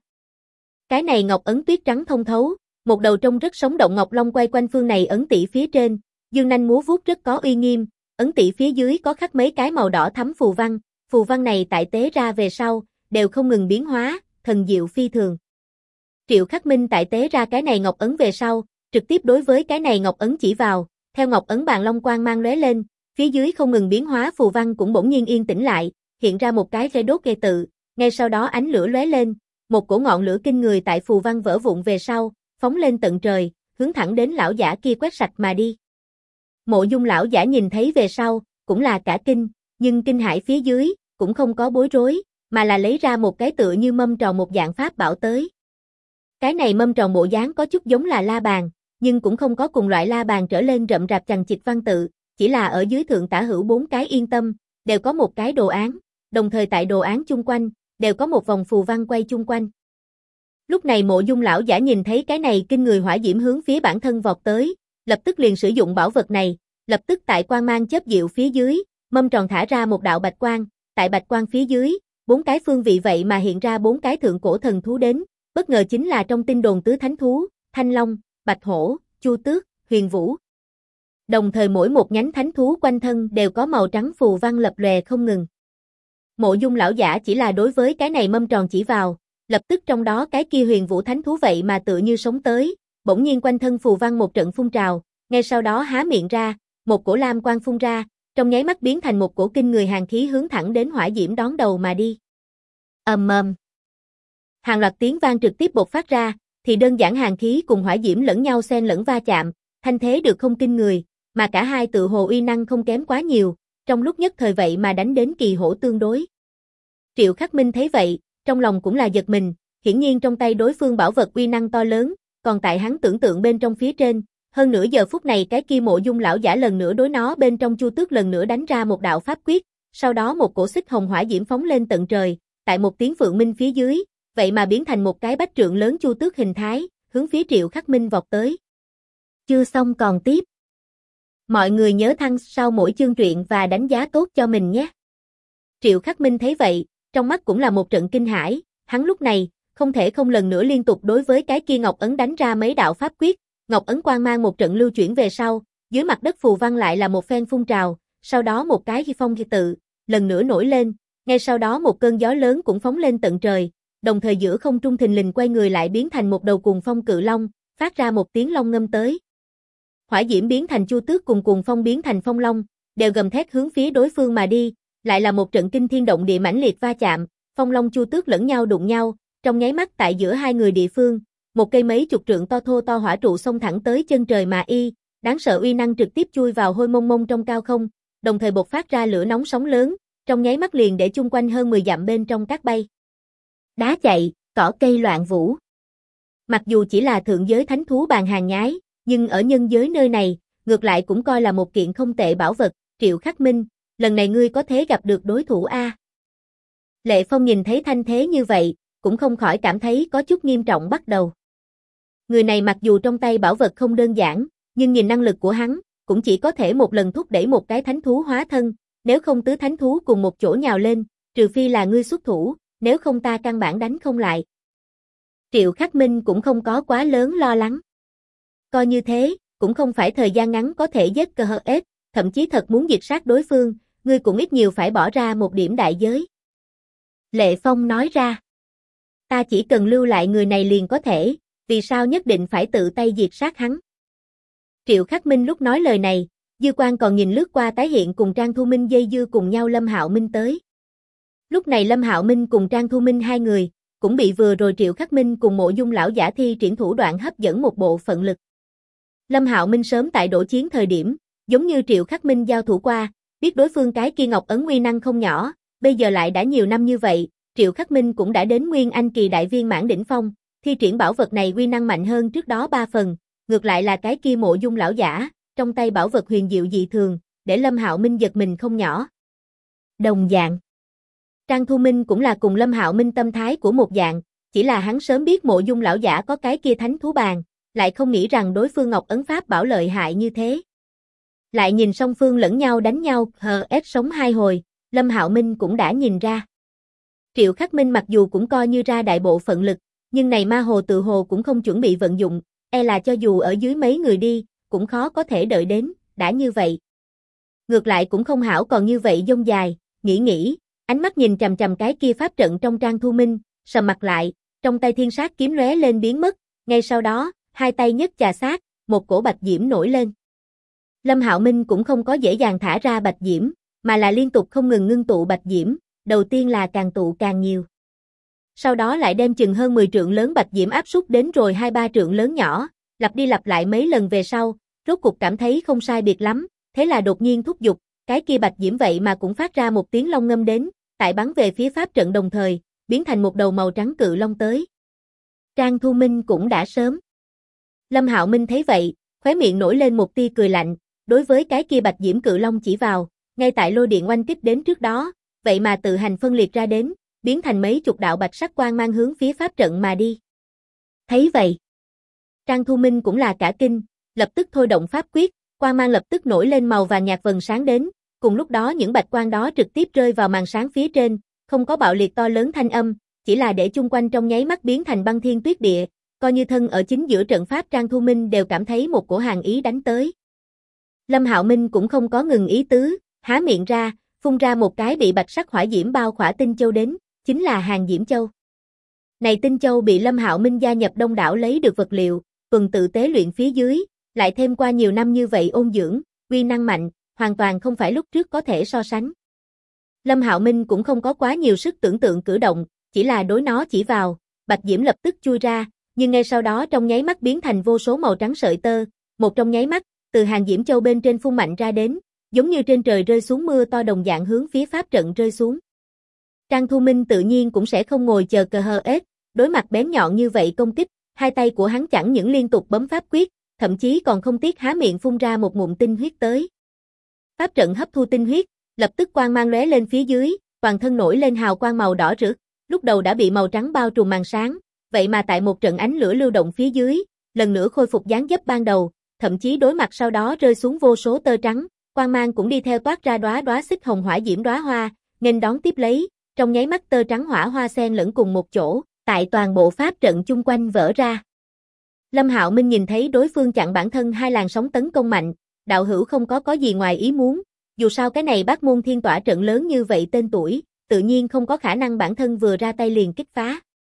S1: Cái này ngọc ấn tuyết trắng thông thấu, một đầu trông rất sống động ngọc long quay quanh phương này ấn tỷ phía trên, dương nanh múa vuốt rất có uy nghiêm, ấn tỷ phía dưới có khắc mấy cái màu đỏ thắm phù văn này tại tế ra về sau, đều không ngừng biến hóa, thần diệu phi thường. Triệu Khắc Minh tại tế ra cái này ngọc ấn về sau, trực tiếp đối với cái này ngọc ấn chỉ vào, theo ngọc ấn bàn long quang mang lóe lên, phía dưới không ngừng biến hóa phù văn cũng bỗng nhiên yên tĩnh lại, hiện ra một cái vẽ đốt ghê tự, ngay sau đó ánh lửa lóe lên, một cổ ngọn lửa kinh người tại phù văn vỡ vụn về sau, phóng lên tận trời, hướng thẳng đến lão giả kia quét sạch mà đi. Mộ Dung lão giả nhìn thấy về sau, cũng là cả kinh, nhưng kinh hãi phía dưới, cũng không có bối rối, mà là lấy ra một cái tựa như mâm tròn một dạng pháp bảo tới. Cái này mâm tròn bộ dáng có chút giống là la bàn, nhưng cũng không có cùng loại la bàn trở lên rậm rạp chằng chịt văn tự, chỉ là ở dưới thượng tả hữu 4 cái yên tâm, đều có một cái đồ án, đồng thời tại đồ án chung quanh, đều có một vòng phù văn quay chung quanh. Lúc này Mộ Dung lão giả nhìn thấy cái này kinh người hỏa diễm hướng phía bản thân vọt tới, lập tức liền sử dụng bảo vật này, lập tức tại quang mang chớp diệu phía dưới, mâm tròn thả ra một đạo bạch quang, tại bạch quang phía dưới, 4 cái phương vị vậy mà hiện ra 4 cái thượng cổ thần thú đến, bất ngờ chính là trong tin đồn tứ thánh thú, Thanh Long, Bạch Hổ, Chu Tước, Huyền Vũ. Đồng thời mỗi một nhánh thánh thú quanh thân đều có màu trắng phù văn lập lòe không ngừng. Mộ Dung lão giả chỉ là đối với cái này mâm tròn chỉ vào, lập tức trong đó cái kia Huyền Vũ thánh thú vậy mà tựa như sống tới, bỗng nhiên quanh thân phù văn một trận phun trào, ngay sau đó há miệng ra, một cổ lam quang phun ra, trong nháy mắt biến thành một cổ kinh người hàn khí hướng thẳng đến hỏa diễm đón đầu mà đi. Ầm ầm. Hàng loạt tiếng vang trực tiếp bộc phát ra, thì đơn giản hàn khí cùng hỏa diễm lẫn nhau xen lẫn va chạm, thanh thế được không kinh người, mà cả hai tự hồ uy năng không kém quá nhiều, trong lúc nhất thời vậy mà đánh đến kỳ hổ tương đối. Triệu Khắc Minh thấy vậy, trong lòng cũng là giật mình, hiển nhiên trong tay đối phương bảo vật uy năng to lớn, còn tại hắn tưởng tượng bên trong phía trên, hơn nửa giờ phút này cái kia Mộ Dung lão giả lần nữa đối nó bên trong Chu Tước lần nữa đánh ra một đạo pháp quyết, sau đó một cổ xích hồng hỏa diễm phóng lên tận trời, tại một tiếng phượng minh phía dưới, vậy mà biến thành một cái bách trượng lớn Chu Tước hình thái, hướng phía Triệu Khắc Minh vọt tới. Chưa xong còn tiếp. Mọi người nhớ thăng sau mỗi chương truyện và đánh giá tốt cho mình nhé. Triệu Khắc Minh thấy vậy, trong mắt cũng là một trận kinh hãi, hắn lúc này, không thể không lần nữa liên tục đối với cái kia ngọc ấn đánh ra mấy đạo pháp quyết, ngọc ấn quang mang một trận lưu chuyển về sau, dưới mặt đất phù văn lại là một phen phun trào, sau đó một cái phong tự, lần nữa nổi lên, ngay sau đó một cơn gió lớn cũng phóng lên tận trời, đồng thời giữa không trung thình lình quay người lại biến thành một đầu cuồng phong cự long, phát ra một tiếng long ngâm tới. Hỏa diễm biến thành Chu Tước cùng cuồng phong biến thành phong long, đều gầm thét hướng phía đối phương mà đi, lại là một trận kinh thiên động địa mãnh liệt va chạm, phong long Chu Tước lẫn nhau đụng nhau, trong nháy mắt tại giữa hai người địa phương, một cây mấy chục trượng to thô to hỏa trụ xông thẳng tới chân trời mà y, đáng sợ uy năng trực tiếp chui vào hôi mông mông trong cao không, đồng thời bộc phát ra lửa nóng sóng lớn, trong nháy mắt liền để chung quanh hơn 10 dặm bên trong cát bay. Đá chạy, cỏ cây loạn vũ. Mặc dù chỉ là thượng giới thánh thú bàn hàng nhái, nhưng ở nhân giới nơi này, ngược lại cũng coi là một kiện không tệ bảo vật, Triệu Khắc Minh, lần này ngươi có thế gặp được đối thủ a. Lệ Phong nhìn thấy thanh thế như vậy, cũng không khỏi cảm thấy có chút nghiêm trọng bắt đầu. Người này mặc dù trong tay bảo vật không đơn giản, nhưng nhìn năng lực của hắn, cũng chỉ có thể một lần thúc đẩy một cái thánh thú hóa thân, nếu không tứ thánh thú cùng một chỗ nhào lên, trừ phi là ngươi xuất thủ, nếu không ta căn bản đánh không lại. Triệu Khắc Minh cũng không có quá lớn lo lắng. Coi như thế, cũng không phải thời gian ngắn có thể giết cơ hờ ết, thậm chí thật muốn diệt sát đối phương, ngươi cũng ít nhiều phải bỏ ra một điểm đại giới. Lệ Phong nói ra, ta chỉ cần lưu lại người này liền có thể, vì sao nhất định phải tự tay diệt sát hắn. Triệu Khắc Minh lúc nói lời này, dư quan còn nhìn lướt qua tái hiện cùng Trang Thu Minh dây dưa cùng nhau Lâm Hạo Minh tới. Lúc này Lâm Hạo Minh cùng Trang Thu Minh hai người, cũng bị vừa rồi Triệu Khắc Minh cùng Mộ Dung lão giả thi triển thủ đoạn hấp dẫn một bộ phận lực. Lâm Hạo Minh sớm tại đổ chiến thời điểm, giống như Triệu Khắc Minh giao thủ qua, biết đối phương cái kia ngọc ấn uy năng không nhỏ, bây giờ lại đã nhiều năm như vậy, Triệu Khắc Minh cũng đã đến Nguyên Anh kỳ đại viên mãn đỉnh phong, thi triển bảo vật này uy năng mạnh hơn trước đó 3 phần, ngược lại là cái kia Mộ Dung lão giả, trong tay bảo vật huyền diệu dị thường, để Lâm Hạo Minh giật mình không nhỏ. Đồng dạng. Trang Thu Minh cũng là cùng Lâm Hạo Minh tâm thái của một dạng, chỉ là hắn sớm biết Mộ Dung lão giả có cái kia thánh thú bàn, lại không nghĩ rằng đối phương Ngọc Ấn Pháp bảo lợi hại như thế. Lại nhìn song phương lẫn nhau đánh nhau, HS sống 2 hồi, Lâm Hạo Minh cũng đã nhìn ra. Triệu Khắc Minh mặc dù cũng coi như ra đại bộ phận lực, nhưng này ma hồ tự hồ cũng không chuẩn bị vận dụng, e là cho dù ở dưới mấy người đi, cũng khó có thể đợi đến, đã như vậy. Ngược lại cũng không hảo còn như vậy dông dài, nghĩ, ánh mắt nhìn chằm chằm cái kia pháp trận trong Trang Thu Minh, sầm mặt lại, trong tay thiên sát kiếm lóe lên biến mất, ngay sau đó, hai tay nhấc chà sát, một cổ bạch diễm nổi lên. Lâm Hạo Minh cũng không có dễ dàng thả ra bạch diễm, mà là liên tục không ngừng ngưng tụ bạch diễm, đầu tiên là càng tụ càng nhiều. Sau đó lại đem chừng hơn 10 trượng lớn bạch diễm áp súc đến rồi 2-3 trượng lớn nhỏ, lặp đi lặp lại mấy lần về sau, rốt cục cảm thấy không sai biệt lắm, thế là đột nhiên thúc giục, cái kia bạch diễm vậy mà cũng phát ra một tiếng long ngâm đến, tại bắn về phía pháp trận đồng thời, biến thành một đầu màu trắng cự long tới. Trang Thu Minh cũng đã sớm. Lâm Hạo Minh thấy vậy, khóe miệng nổi lên một tia cười lạnh, đối với cái kia bạch diễm cự long chỉ vào, ngay tại lôi điện oanh kích đến trước đó, vậy mà tự hành phân liệt ra đến, biến thành mấy chục đạo bạch sắc quang mang hướng phía pháp trận mà đi. Thấy vậy, Trang Thu Minh cũng là cả kinh, lập tức thôi động pháp quyết, quang mang lập tức nổi lên màu vàng nhạt vầng sáng đến, cùng lúc đó những bạch quang đó trực tiếp rơi vào màn sáng phía trên, không có bạo liệt to lớn thanh âm, chỉ là để chung quanh trong nháy mắt biến thành băng thiên tuyết địa, coi như thân ở chính giữa trận pháp Trang Thu Minh đều cảm thấy một cổ hàn ý đánh tới. Lâm Hạo Minh cũng không có ngừng ý tứ, há miệng ra, phun ra một cái bị bạch sắc hỏa diễm bao khỏa tinh châu đến, chính là Hàn Diễm Châu. Này tinh châu bị Lâm Hạo Minh gia nhập đông đảo lấy được vật liệu, tuần tự tế luyện phía dưới, lại thêm qua nhiều năm như vậy ôn dưỡng, uy năng mạnh, hoàn toàn không phải lúc trước có thể so sánh. Lâm Hạo Minh cũng không có quá nhiều sức tưởng tượng cử động, chỉ là đối nó chỉ vào, bạch diễm lập tức chui ra, nhưng ngay sau đó trong nháy mắt biến thành vô số màu trắng sợi tơ, một trong nháy mắt, từ Hàn Diễm Châu bên trên phun mạnh ra đến, giống như trên trời rơi xuống mưa to đồng dạng hướng phía pháp trận rơi xuống. Trang Thu Minh tự nhiên cũng sẽ không ngồi chờ cờ hờ ết, đối mặt bén nhọn như vậy công kích, hai tay của hắn chẳng những liên tục bấm pháp quyết, thậm chí còn không tiếc há miệng phun ra một ngụm tinh huyết tới. Pháp trận hấp thu tinh huyết, lập tức quang mang lóe lên phía dưới, toàn thân nổi lên hào quang màu đỏ rực, lúc đầu đã bị màu trắng bao trùm màn sáng, vậy mà tại một trận ánh lửa lưu động phía dưới, lần nữa khôi phục dáng dấp ban đầu, thậm chí đối mặt sau đó rơi xuống vô số tơ trắng, quang mang cũng đi theo toát ra đóa đóa xích hồng hỏa diễm đóa hoa, nghênh đón tiếp lấy, trong nháy mắt tơ trắng hỏa hoa xen lẫn cùng một chỗ, tại toàn bộ pháp trận chung quanh vỡ ra. Lâm Hạo Minh nhìn thấy đối phương chặn bản thân hai làn sóng tấn công mạnh, đạo hữu không có gì ngoài ý muốn, dù sao cái này Bát Môn Thiên Tỏa trận lớn như vậy tên tuổi, tự nhiên không có khả năng bản thân vừa ra tay liền kích phá.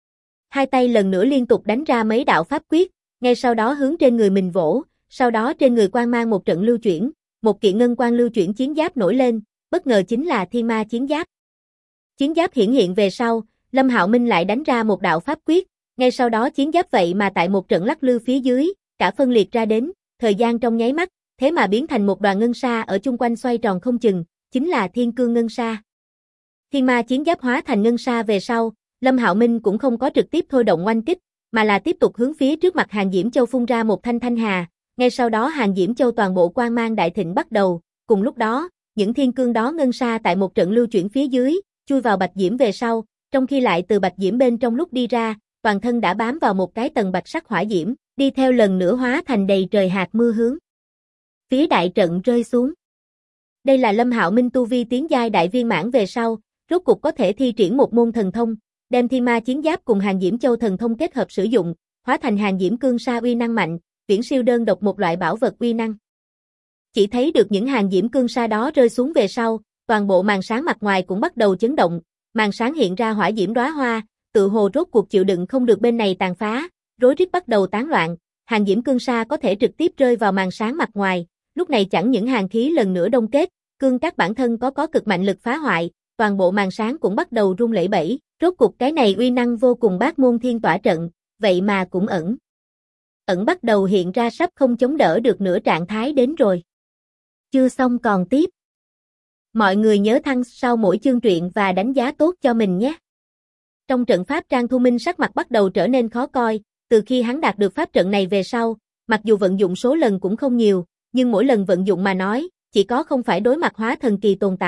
S1: Hai tay lần nữa liên tục đánh ra mấy đạo pháp quyết, ngay sau đó hướng trên người mình vỗ, sau đó trên người quang mang một trận lưu chuyển, một kiện ngân quang lưu chuyển chiến giáp nổi lên, bất ngờ chính là Thiên Ma chiến giáp. Chiến giáp hiển hiện về sau, Lâm Hạo Minh lại đánh ra một đạo pháp quyết, ngay sau đó chiến giáp vậy mà tại một trận lắc lư phía dưới, cả phân liệt ra đến, thời gian trong nháy mắt, thế mà biến thành một đoàn ngân sa ở chung quanh xoay tròn không chừng, chính là Thiên Cương Ngân Sa. Thiên Ma chiến giáp hóa thành ngân sa về sau, Lâm Hạo Minh cũng không có trực tiếp thôi động oanh kích, mà là tiếp tục hướng phía trước mặt Hàn Diễm Châu phun ra một thanh thanh hà, ngay sau đó Hàn Diễm Châu toàn bộ quang mang đại thịnh bắt đầu, cùng lúc đó, những thiên cương đó ngân sa tại một trận lưu chuyển phía dưới, chui vào bạch diễm về sau, trong khi lại từ bạch diễm bên trong lúc đi ra, toàn thân đã bám vào một cái tầng bạch sắc hỏa diễm, đi theo lần nữa hóa thành đầy trời hạt mưa hướng phía đại trận rơi xuống. Đây là Lâm Hạo Minh tu vi tiến giai đại viên mãn về sau, rốt cục có thể thi triển một môn thần thông, đem Thiên Ma chiến giáp cùng Hàn Diễm Châu thần thông kết hợp sử dụng, hóa thành Hàn Diễm Cương Sa uy năng mạnh, viễn siêu đơn độc một loại bảo vật uy năng. Chỉ thấy được những Hàn Diễm Cương Sa đó rơi xuống về sau, toàn bộ màn sáng mặt ngoài cũng bắt đầu chấn động, màn sáng hiện ra hỏa diễm đóa hoa, tự hồ rốt cuộc chịu đựng không được bên này tàn phá, rối rít bắt đầu tán loạn, Hàn Diễm Cương Sa có thể trực tiếp rơi vào màn sáng mặt ngoài, lúc này chẳng những hàn khí lần nữa đông kết, cương các bản thân có cực mạnh lực phá hoại, toàn bộ màn sáng cũng bắt đầu rung lẩy bẩy, rốt cuộc cái này uy năng vô cùng Bát Môn Thiên Tỏa trận, vậy mà cũng ẩn bắt đầu hiện ra sắp không chống đỡ được nữa trạng thái đến rồi. Chưa xong còn tiếp. Mọi người nhớ thăng sau mỗi chương truyện và đánh giá tốt cho mình nhé. Trong trận pháp Trang Thu Minh sắc mặt bắt đầu trở nên khó coi, từ khi hắn đạt được pháp trận này về sau, mặc dù vận dụng số lần cũng không nhiều, nhưng mỗi lần vận dụng mà nói, chỉ có không phải đối mặt hóa thần kỳ tồn tại,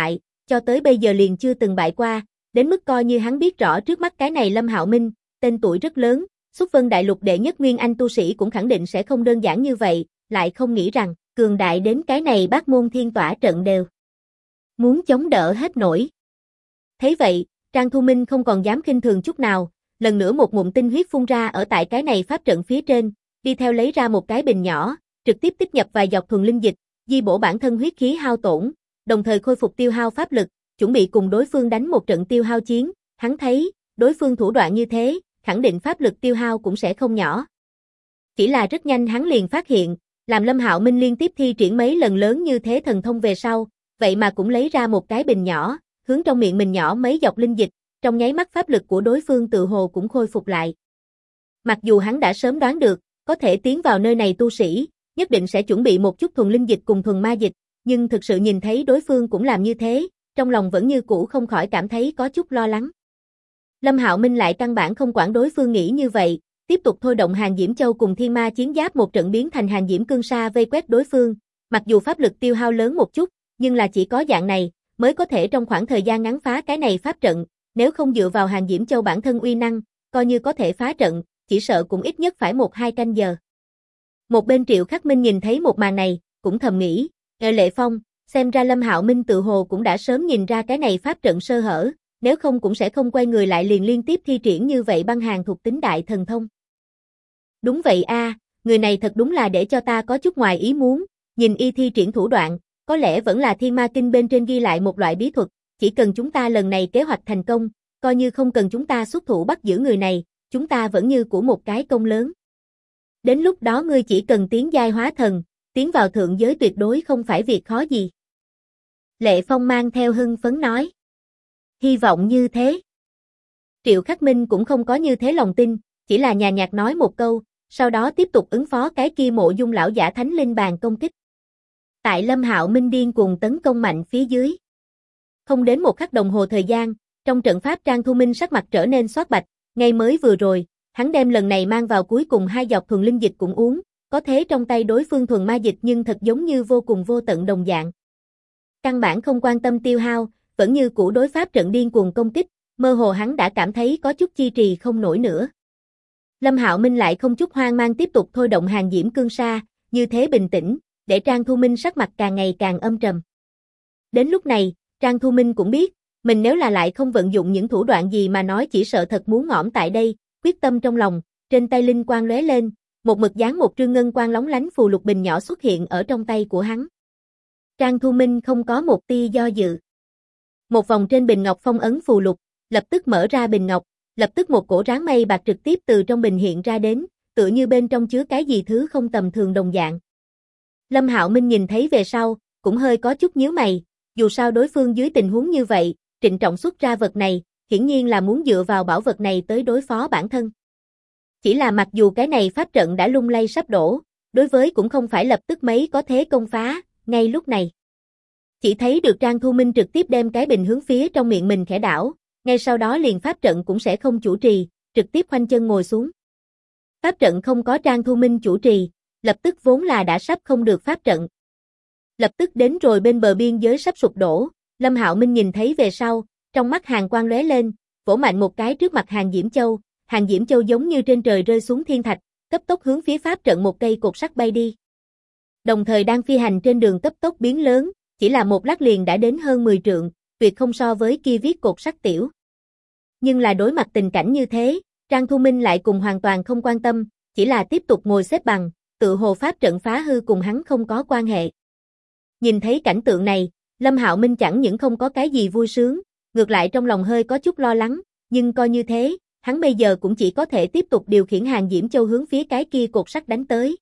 S1: cho tới bây giờ liền chưa từng bại qua, đến mức coi như hắn biết rõ trước mắt cái này Lâm Hạo Minh, tên tuổi rất lớn, Xuất Vân Đại Lục đệ nhất nguyên anh tu sĩ cũng khẳng định sẽ không đơn giản như vậy, lại không nghĩ rằng, cường đại đến cái này Bát Môn Thiên Tỏa trận đều muốn chống đỡ hết nổi. Thấy vậy, Trang Thu Minh không còn dám khinh thường chút nào, lần nữa một ngụm tinh huyết phun ra ở tại cái này pháp trận phía trên, đi theo lấy ra một cái bình nhỏ, trực tiếp tiếp nhập vài giọt thuần linh dịch, di bổ bản thân huyết khí hao tổn, đồng thời khôi phục tiêu hao pháp lực, chuẩn bị cùng đối phương đánh một trận tiêu hao chiến, hắn thấy, đối phương thủ đoạn như thế, khẳng định pháp lực tiêu hao cũng sẽ không nhỏ. Chỉ là rất nhanh hắn liền phát hiện, làm Lâm Hạo Minh liên tiếp thi triển mấy lần lớn như thế thần thông về sau, vậy mà cũng lấy ra một cái bình nhỏ, hướng trong miệng mình nhỏ mấy giọt linh dịch, trong nháy mắt pháp lực của đối phương tự hồ cũng khôi phục lại. Mặc dù hắn đã sớm đoán được, có thể tiến vào nơi này tu sĩ, nhất định sẽ chuẩn bị một chút thuần linh dịch cùng thuần ma dịch, nhưng thực sự nhìn thấy đối phương cũng làm như thế, trong lòng vẫn như cũ không khỏi cảm thấy có chút lo lắng. Lâm Hạo Minh lại căn bản không quản đối phương nghĩ như vậy, tiếp tục thôi động Hàn Diễm Châu cùng Thiên Ma Chiến Giáp một trận biến thành Hàn Diễm Cương Sa vây quét đối phương, mặc dù pháp lực tiêu hao lớn một chút, nhưng là chỉ có dạng này, mới có thể trong khoảng thời gian ngắn phá cái này pháp trận, nếu không dựa vào Hàn Diễm Châu bản thân uy năng, coi như có thể phá trận, chỉ sợ cũng ít nhất phải 1-2 canh giờ. Một bên Triệu Khắc Minh nhìn thấy một màn này, cũng thầm nghĩ, Lệ Phong, xem ra Lâm Hạo Minh tự hồ cũng đã sớm nhìn ra cái này pháp trận sơ hở, nếu không cũng sẽ không quay người lại liền liên tiếp thi triển như vậy băng hàn thuộc tính đại thần thông. Đúng vậy a, người này thật đúng là để cho ta có chút ngoài ý muốn, nhìn y thi triển thủ đoạn, có lẽ vẫn là Thiên Ma Kinh bên trên ghi lại một loại bí thuật, chỉ cần chúng ta lần này kế hoạch thành công, coi như không cần chúng ta xuất thủ bắt giữ người này, chúng ta vẫn như của một cái công lớn. Đến lúc đó ngươi chỉ cần tiến giai hóa thần, tiến vào thượng giới tuyệt đối không phải việc khó gì. Lệ Phong mang theo hưng phấn nói. Hy vọng như thế. Triệu Khắc Minh cũng không có như thế lòng tin, chỉ là nhàn nhạt nói một câu, sau đó tiếp tục ứng phó cái kia Mộ Dung lão giả thánh linh bàn công kích. Tại Lâm Hạo Minh điên cuồng tấn công mạnh phía dưới. Không đến một khắc đồng hồ thời gian, trong trận pháp Trang Thu Minh sắc mặt trở nên xót bạch, ngay mới vừa rồi, hắn đem lần này mang vào cuối cùng 2 giọt thuần linh dịch cũng uống, có thế trong tay đối phương thuần ma dịch nhưng thật giống như vô cùng vô tận đồng dạng. Căn bản không quan tâm tiêu hao, vẫn như cũ đối pháp trận điên cuồng công kích, mơ hồ hắn đã cảm thấy có chút chi trì không nổi nữa. Lâm Hạo Minh lại không chút hoang mang tiếp tục thôi động Hàn Diễm Cương Sa, như thế bình tĩnh, để Trang Thu Minh sắc mặt càng ngày càng âm trầm. Đến lúc này, Trang Thu Minh cũng biết, mình nếu là lại không vận dụng những thủ đoạn gì mà nói chỉ sợ thật muốn ngõm tại đây, quyết tâm trong lòng, trên tay linh quang lóe lên, một mực dán một trương ngân quang lóng lánh phù lục bình nhỏ xuất hiện ở trong tay của hắn. Trang Thu Minh không có một tia do dự. Một vòng trên bình ngọc phong ấn phù lục, lập tức mở ra bình ngọc, lập tức một cổ ráng mây bạc trực tiếp từ trong bình hiện ra đến, tựa như bên trong chứa cái gì thứ không tầm thường đồng dạng. Lâm Hạo Minh nhìn thấy về sau, cũng hơi có chút nhíu mày, dù sao đối phương dưới tình huống như vậy, trịnh trọng xuất ra vật này, hiển nhiên là muốn dựa vào bảo vật này tới đối phó bản thân. Chỉ là mặc dù cái này pháp trận đã lung lay sắp đổ, đối với cũng không phải lập tức mấy có thế công phá, ngay lúc này. Chỉ thấy được Trang Thu Minh trực tiếp đem cái bình hướng phía trong miệng mình khẽ đảo, ngay sau đó liền pháp trận cũng sẽ không chủ trì, trực tiếp khoanh chân ngồi xuống. Pháp trận không có Trang Thu Minh chủ trì, lập tức vốn là đã sắp không được pháp trận. Lập tức đến rồi bên bờ biên giới sắp sụp đổ, Lâm Hạo Minh nhìn thấy về sau, trong mắt hàn quang lóe lên, vỗ mạnh một cái trước mặt Hàn Diễm Châu, Hàn Diễm Châu giống như trên trời rơi xuống thiên thạch, cấp tốc hướng phía pháp trận một cây cột sắt bay đi. Đồng thời đang phi hành trên đường cấp tốc biến lớn, chỉ là một lát liền đã đến hơn 10 trượng, tuyệt không so với kia viết cột sắt tiểu. Nhưng là đối mặt tình cảnh như thế, Trang Thu Minh lại cùng hoàn toàn không quan tâm, chỉ là tiếp tục ngồi xếp bằng, tự hồ pháp trận phá hư cùng hắn không có quan hệ. Nhìn thấy cảnh tượng này, Lâm Hạo Minh chẳng những không có cái gì vui sướng, ngược lại trong lòng hơi có chút lo lắng, nhưng coi như thế, hắn bây giờ cũng chỉ có thể tiếp tục điều khiển Hàn Diễm Châu hướng phía cái kia cột sắt đánh tới.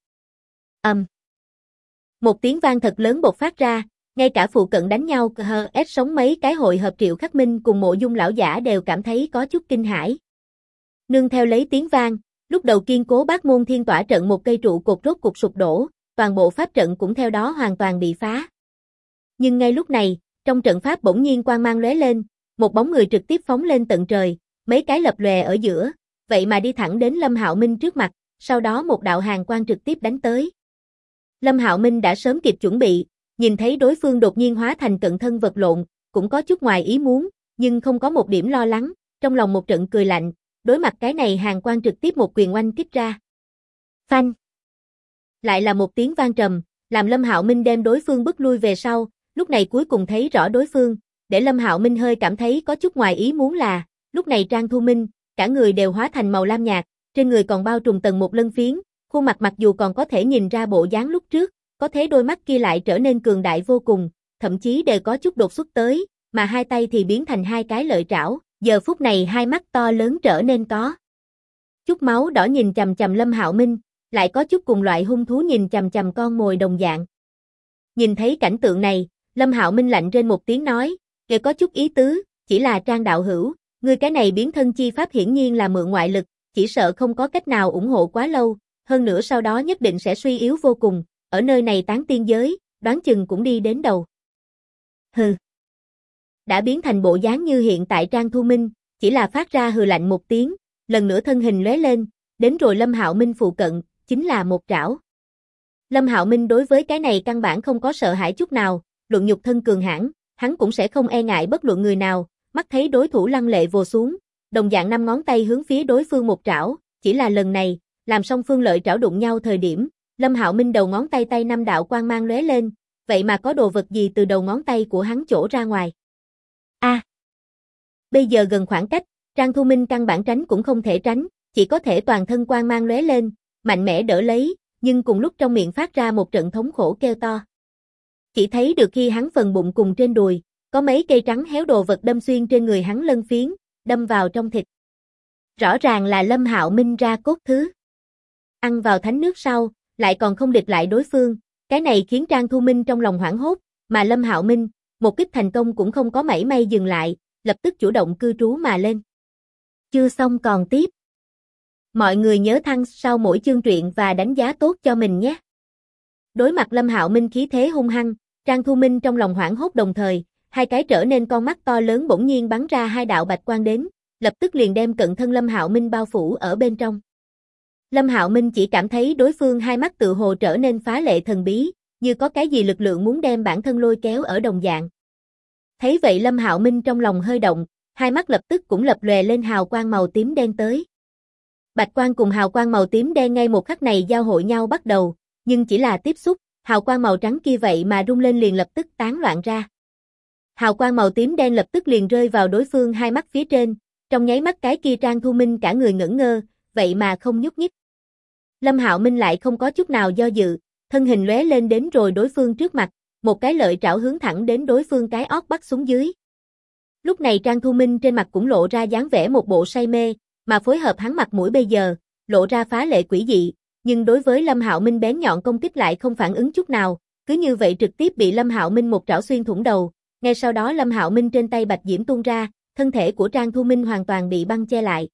S1: Một tiếng vang thật lớn bộc phát ra, ngay cả phụ cận đánh nhau HS sống mấy cái hội hợp Triệu Khắc Minh cùng Mộ Dung lão giả đều cảm thấy có chút kinh hãi. Nương theo lấy tiếng vang, lúc đầu kiên cố Bát Môn Thiên Tỏa trận một cây trụ cột rốt cục sụp đổ, toàn bộ pháp trận cũng theo đó hoàn toàn bị phá. Nhưng ngay lúc này, trong trận pháp bỗng nhiên quang mang lóe lên, một bóng người trực tiếp phóng lên tận trời, mấy cái lập lòe ở giữa, vậy mà đi thẳng đến Lâm Hạo Minh trước mặt, sau đó một đạo hàn quang trực tiếp đánh tới. Lâm Hạo Minh đã sớm kịp chuẩn bị, nhìn thấy đối phương đột nhiên hóa thành cận thân vật lộn, cũng có chút ngoài ý muốn, nhưng không có một điểm lo lắng, trong lòng một trận cười lạnh, đối mặt cái này Hàn Quang trực tiếp một quyền oanh kích ra. Phanh! Lại là một tiếng vang trầm, làm Lâm Hạo Minh đem đối phương bức lui về sau, lúc này cuối cùng thấy rõ đối phương, để Lâm Hạo Minh hơi cảm thấy có chút ngoài ý muốn là, lúc này Trang Thu Minh, cả người đều hóa thành màu lam nhạt, trên người còn bao trùm tầng một lân phiến, khuôn mặt mặc dù còn có thể nhìn ra bộ dáng lúc trước, có thế đôi mắt kia lại trở nên cường đại vô cùng, thậm chí đều có chút đột xuất tới, mà hai tay thì biến thành hai cái lợi trảo, giờ phút này hai mắt to lớn trở nên có chút máu đỏ nhìn chằm chằm Lâm Hạo Minh, lại có chút cùng loại hung thú nhìn chằm chằm con mồi đồng dạng. Nhìn thấy cảnh tượng này, Lâm Hạo Minh lạnh rên một tiếng nói, "Nghe có chút ý tứ, chỉ là Trang đạo hữu, ngươi cái này biến thân chi pháp hiển nhiên là mượn ngoại lực, chỉ sợ không có cách nào ủng hộ quá lâu, hơn nữa sau đó nhất định sẽ suy yếu vô cùng, ở nơi này tán tiên giới, đoán chừng cũng đi đến đầu." Hừ. Đã biến thành bộ dáng như hiện tại Trang Thu Minh, chỉ là phát ra hừ lạnh một tiếng, lần nữa thân hình lóe lên, đến rồi Lâm Hạo Minh phụ cận, chính là một trảo. Lâm Hạo Minh đối với cái này căn bản không có sợ hãi chút nào, luận nhục thân cường hãn, hắn cũng sẽ không e ngại bất luận người nào, mắt thấy đối thủ lăng lệ vồ xuống, đồng dạng năm ngón tay hướng phía đối phương một trảo, chỉ là lần này, làm song phương lợi trảo đụng nhau thời điểm, Lâm Hạo Minh đầu ngón tay tay năm đạo quang mang lóe lên, vậy mà có đồ vật gì từ đầu ngón tay của hắn chỗ ra ngoài. Bây giờ gần khoảng cách, Trang Thu Minh căn bản tránh cũng không thể tránh, chỉ có thể toàn thân quang mang lóe lên, mạnh mẽ đỡ lấy, nhưng cùng lúc trong miệng phát ra một trận thống khổ kêu to. Chỉ thấy được khi hắn phần bụng cùng trên đùi, có mấy cây trắng héo đồ vật đâm xuyên trên người hắn lân phiến, đâm vào trong thịt. Rõ ràng là Lâm Hạo Minh ra cốt thứ. Ăn vào thánh nước sau, lại còn không địch lại đối phương, cái này khiến Trang Thu Minh trong lòng hoảng hốt, mà Lâm Hạo Minh, một kích thành công cũng không có mảy may dừng lại, lập tức chủ động cư trú mà lên. Chưa xong còn tiếp. Mọi người nhớ thăng sau mỗi chương truyện và đánh giá tốt cho mình nhé. Đối mặt Lâm Hạo Minh khí thế hung hăng, Trang Thu Minh trong lòng hoảng hốt đồng thời, hai cái trở nên con mắt to lớn bỗng nhiên bắn ra hai đạo bạch quang đến, lập tức liền đem cận thân Lâm Hạo Minh bao phủ ở bên trong. Lâm Hạo Minh chỉ cảm thấy đối phương hai mắt tự hồ trở nên phá lệ thần bí, như có cái gì lực lượng muốn đem bản thân lôi kéo ở đồng dạng. Thấy vậy Lâm Hạo Minh trong lòng hơi động, hai mắt lập tức cũng lập lòe lên hào quang màu tím đen tới. Bạch quang cùng hào quang màu tím đen ngay một khắc này giao hội nhau bắt đầu, nhưng chỉ là tiếp xúc, hào quang màu trắng kia vậy mà rung lên liền lập tức tán loạn ra. Hào quang màu tím đen lập tức liền rơi vào đối phương hai mắt phía trên, trong nháy mắt cái kia Trang Thu Minh cả người ngẩn ngơ, vậy mà không nhúc nhích. Lâm Hạo Minh lại không có chút nào do dự, thân hình lóe lên đến rồi đối phương trước mặt, một cái lợi trảo hướng thẳng đến đối phương cái ót bắt xuống dưới. Lúc này Trang Thu Minh trên mặt cũng lộ ra dáng vẻ một bộ say mê, mà phối hợp hắn mặt mũi bây giờ, lộ ra phá lệ quỷ dị, nhưng đối với Lâm Hạo Minh bén nhọn công kích lại không phản ứng chút nào, cứ như vậy trực tiếp bị Lâm Hạo Minh một trảo xuyên thủng đầu, ngay sau đó Lâm Hạo Minh trên tay bạch diễm tuôn ra, thân thể của Trang Thu Minh hoàn toàn bị băng che lại.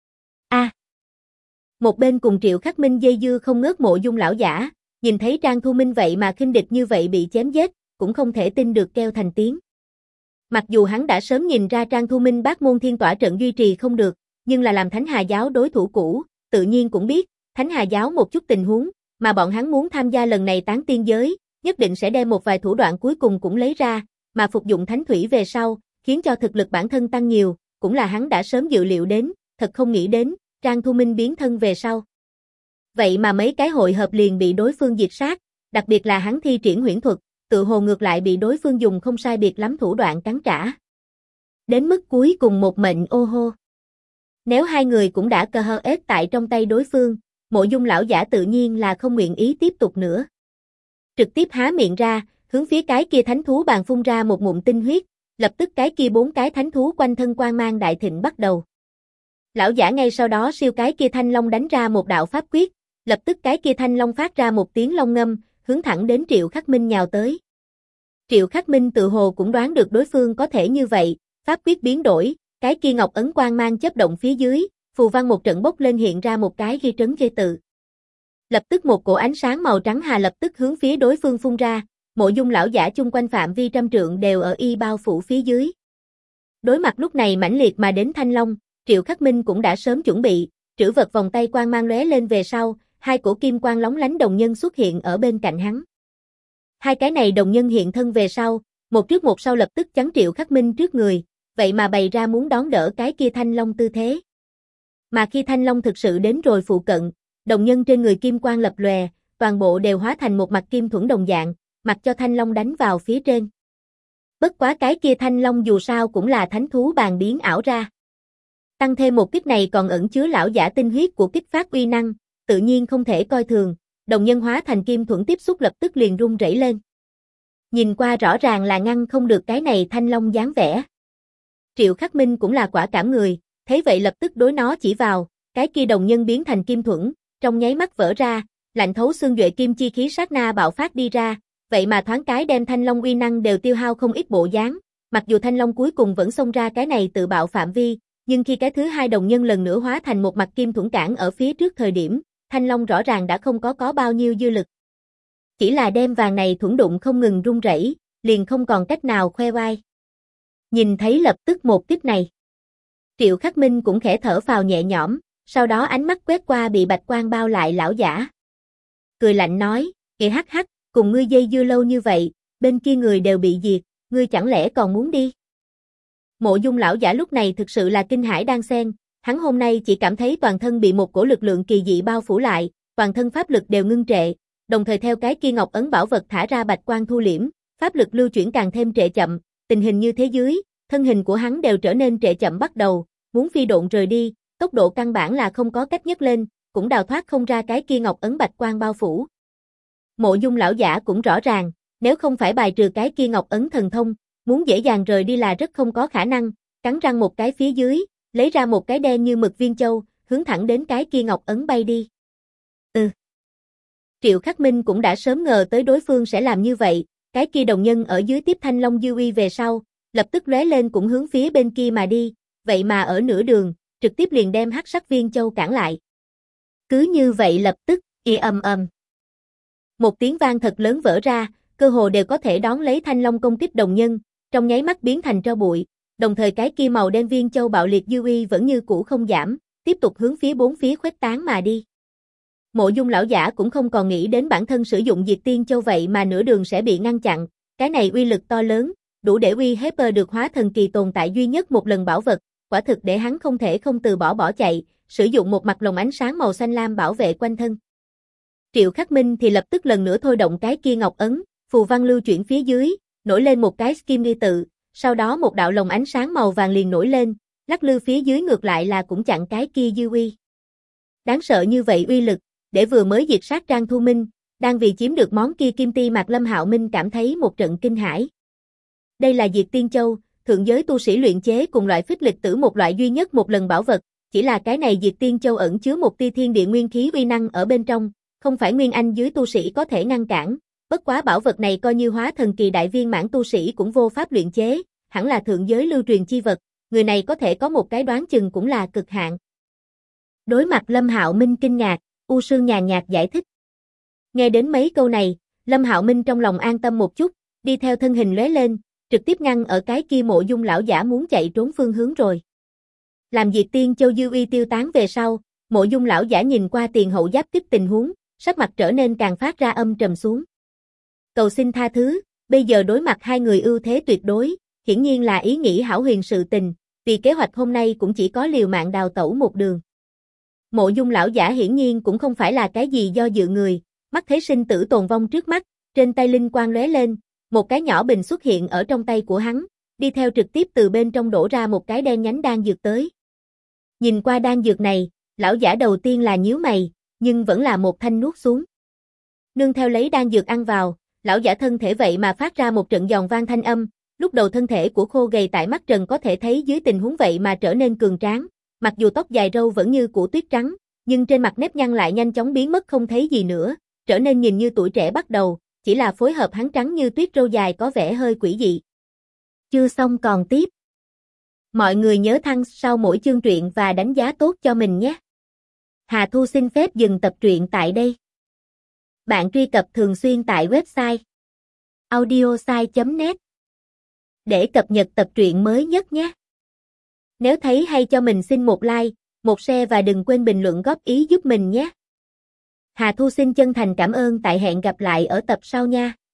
S1: Một bên cùng Triệu Khắc Minh dây dưa không ngớt Mộ Dung lão giả, nhìn thấy Trang Thu Minh vậy mà khinh địch như vậy bị chém giết, cũng không thể tin được kêu thành tiếng. Mặc dù hắn đã sớm nhìn ra Trang Thu Minh bát môn thiên tỏa trận duy trì không được, nhưng là làm Thánh Hà giáo đối thủ cũ, tự nhiên cũng biết, Thánh Hà giáo một chút tình huống, mà bọn hắn muốn tham gia lần này tán tiên giới, nhất định sẽ đem một vài thủ đoạn cuối cùng cũng lấy ra, mà phục dụng thánh thủy về sau, khiến cho thực lực bản thân tăng nhiều, cũng là hắn đã sớm dự liệu đến, thật không nghĩ đến, Trang Thu Minh biến thân về sau. Vậy mà mấy cái hội hợp liền bị đối phương diệt sát, đặc biệt là hắn thi triển huyễn thuật, tự hồ ngược lại bị đối phương dùng không sai biệt lắm thủ đoạn cắn trả. Đến mức cuối cùng một mệnh ô hô. Nếu hai người cũng đã cơ hơ ết tại trong tay đối phương, Mộ Dung lão giả tự nhiên là không nguyện ý tiếp tục nữa. Trực tiếp há miệng ra, hướng phía cái kia thánh thú bàn phun ra một ngụm tinh huyết, lập tức cái kia bốn cái thánh thú quanh thân quang mang đại thịnh bắt đầu. Lão giả ngay sau đó siêu cái kia thanh long đánh ra một đạo pháp quyết, lập tức cái kia thanh long phát ra một tiếng long ngâm, hướng thẳng đến Triệu Khắc Minh nhào tới. Triệu Khắc Minh tự hồ cũng đoán được đối phương có thể như vậy, pháp quyết biến đổi, cái kia ngọc ấn quang mang chớp động phía dưới, phù văn một trận bốc lên hiện ra một cái ghi trấn ghê tự. Lập tức một cổ ánh sáng màu trắng hà lập tức hướng phía đối phương phun ra, Mộ Dung lão giả chung quanh phạm vi trăm trượng đều ở y bao phủ phía dưới. Đối mặt lúc này mãnh liệt mà đến thanh long, Triệu Khắc Minh cũng đã sớm chuẩn bị, trữ vật vòng tay quang mang lóe lên về sau, hai cổ kim quang lóng lánh đồng nhân xuất hiện ở bên cạnh hắn. Hai cái này đồng nhân hiện thân về sau, Một trước một sau lập tức chắn Triệu Khắc Minh trước người, vậy mà bày ra muốn đón đỡ cái kia Thanh Long tư thế. Mà khi Thanh Long thực sự đến rồi phụ cận, đồng nhân trên người kim quang lập lòe, toàn bộ đều hóa thành một mặt kim thuẫn đồng dạng, mặc cho Thanh Long đánh vào phía trên. Bất quá cái kia Thanh Long dù sao cũng là thánh thú bàn biến ảo ra. Tăng thêm một kích này còn ẩn chứa lão giả tinh huyết của kích phát uy năng, tự nhiên không thể coi thường, đồng nhân hóa thành kim thuẫn tiếp xúc lập tức liền rung rẩy lên. Nhìn qua rõ ràng là ngăn không được cái này Thanh Long dáng vẻ. Triệu Khắc Minh cũng là quả cảm người, thấy vậy lập tức đối nó chỉ vào, cái kia đồng nhân biến thành kim thuẫn, trong nháy mắt vỡ ra, lạnh thấu xương duệ kim chi khí sát na bạo phát đi ra, vậy mà thoáng cái đem Thanh Long uy năng đều tiêu hao không ít bộ dáng, mặc dù Thanh Long cuối cùng vẫn xông ra cái này tự bạo phạm vi, nhưng khi cái thứ hai đồng nhân lần nữa hóa thành một mặt kim thuẫn cản ở phía trước thời điểm, Thanh Long rõ ràng đã không có bao nhiêu dư lực. Chỉ là đem vàng này thuẫn đụng không ngừng rung rẩy, liền không còn cách nào khoe vai. Nhìn thấy lập tức một kích này, Triệu Khắc Minh cũng khẽ thở phào nhẹ nhõm, sau đó ánh mắt quét qua bị bạch quang bao lại lão giả. Cười lạnh nói, kìa hắc hắc, cùng ngươi dây dưa lâu như vậy, bên kia người đều bị diệt, ngươi chẳng lẽ còn muốn đi? Mộ Dung lão giả lúc này thực sự là kinh hãi đan xen, hắn hôm nay chỉ cảm thấy toàn thân bị một cổ lực lượng kỳ dị bao phủ lại, toàn thân pháp lực đều ngưng trệ, đồng thời theo cái kia ngọc ấn bảo vật thả ra bạch quang thu liễm, pháp lực lưu chuyển càng thêm trệ chậm, tình hình như thế dưới, thân hình của hắn đều trở nên trệ chậm bắt đầu, muốn phi độn rời đi, tốc độ căn bản là không có cách nhấc lên, cũng đào thoát không ra cái kia ngọc ấn bạch quang bao phủ. Mộ Dung lão giả cũng rõ ràng, nếu không phải bài trừ cái kia ngọc ấn thần thông, muốn dễ dàng rời đi là rất không có khả năng, cắn răng một cái phía dưới, lấy ra một cái đen như mực viên châu, hướng thẳng đến cái kia ngọc ấn bay đi. Triệu Khắc Minh cũng đã sớm ngờ tới đối phương sẽ làm như vậy, cái kia đồng nhân ở dưới tiếp Thanh Long dư uy về sau, lập tức lóe lên cũng hướng phía bên kia mà đi, vậy mà ở nửa đường, trực tiếp liền đem hắc sắc viên châu cản lại. Cứ như vậy lập tức, ầm ầm. Một tiếng vang thật lớn vỡ ra, cơ hồ đều có thể đón lấy Thanh Long công kích đồng nhân, trong nháy mắt biến thành tro bụi, đồng thời cái kia màu đen viên châu bạo liệt dư uy vẫn như cũ không giảm, tiếp tục hướng phía bốn phía khuếch tán mà đi. Mộ Dung lão giả cũng không còn nghĩ đến bản thân sử dụng Diệt Tiên Châu vậy mà nửa đường sẽ bị ngăn chặn, cái này uy lực to lớn, đủ để uy hiếp được hóa thần kỳ tồn tại duy nhất một lần bảo vật, quả thực để hắn không thể không từ bỏ chạy, sử dụng một mặt lồng ánh sáng màu xanh lam bảo vệ quanh thân. Triệu Khắc Minh thì lập tức lần nữa thôi động cái kia ngọc ấn, phù văn lưu chuyển phía dưới, nổi lên một cái kim nghi tự, sau đó một đạo lồng ánh sáng màu vàng liền nổi lên, lắc lư phía dưới ngược lại là cũng chặn cái kia dư uy. Đáng sợ như vậy uy lực, để vừa mới diệt sát Trang Thu Minh, đang vì chiếm được món kia kim ti mạc Lâm Hạo Minh cảm thấy một trận kinh hãi. Đây là Diệt Tiên Châu, thượng giới tu sĩ luyện chế cùng loại phích lịch tử một loại duy nhất một lần bảo vật, chỉ là cái này Diệt Tiên Châu ẩn chứa một tia thiên địa nguyên khí uy năng ở bên trong, không phải nguyên anh dưới tu sĩ có thể ngăn cản, bất quá bảo vật này coi như hóa thần kỳ đại viên mãn tu sĩ cũng vô pháp luyện chế, hẳn là thượng giới lưu truyền chi vật, người này có thể có một cái đoán chừng cũng là cực hạn. Đối mặt Lâm Hạo Minh kinh ngạc, U Sương nhàn nhạt giải thích. Nghe đến mấy câu này, Lâm Hạo Minh trong lòng an tâm một chút, đi theo thân hình lóe lên, trực tiếp ngăn ở cái kia Mộ Dung lão giả muốn chạy trốn phương hướng rồi. Làm Diệt Tiên Châu dư uy tiêu tán về sau, Mộ Dung lão giả nhìn qua tiền hậu giáp tiếp tình huống, sắc mặt trở nên càng phát ra âm trầm xuống. Cầu xin tha thứ, bây giờ đối mặt hai người ưu thế tuyệt đối, hiển nhiên là ý nghĩ hão huyền sự tình, vì kế hoạch hôm nay cũng chỉ có liều mạng đào tẩu một đường. Mộ Dung lão giả hiển nhiên cũng không phải là cái gì do dự người, mắt thấy sinh tử tồn vong trước mắt, trên tay linh quang lóe lên, một cái nhỏ bình xuất hiện ở trong tay của hắn, đi theo trực tiếp từ bên trong đổ ra một cái đen nhánh đan dược tới. Nhìn qua đan dược này, lão giả đầu tiên là nhíu mày, nhưng vẫn là một thanh nuốt xuống. Nương theo lấy đan dược ăn vào, lão giả thân thể vậy mà phát ra một trận giòn vang thanh âm, lúc đầu thân thể của khô gầy tại mắt trần có thể thấy dưới tình huống vậy mà trở nên cường tráng, mặc dù tóc dài râu vẫn như cũ tuyết trắng, nhưng trên mặt nếp nhăn lại nhanh chóng biến mất không thấy gì nữa, trở nên nhìn như tuổi trẻ bắt đầu, chỉ là phối hợp hắn trắng như tuyết râu dài có vẻ hơi quỷ dị. Chưa xong còn tiếp. Mọi người nhớ thăng sau mỗi chương truyện và đánh giá tốt cho mình nhé. Hà Thu xin phép dừng tập truyện tại đây. Bạn truy cập thường xuyên tại website audiosai.net để cập nhật tập truyện mới nhất nhé. Nếu thấy hay cho mình xin một like, một share và đừng quên bình luận góp ý giúp mình nhé. Hà Thu xin chân thành cảm ơn, tại hẹn gặp lại ở tập sau nha.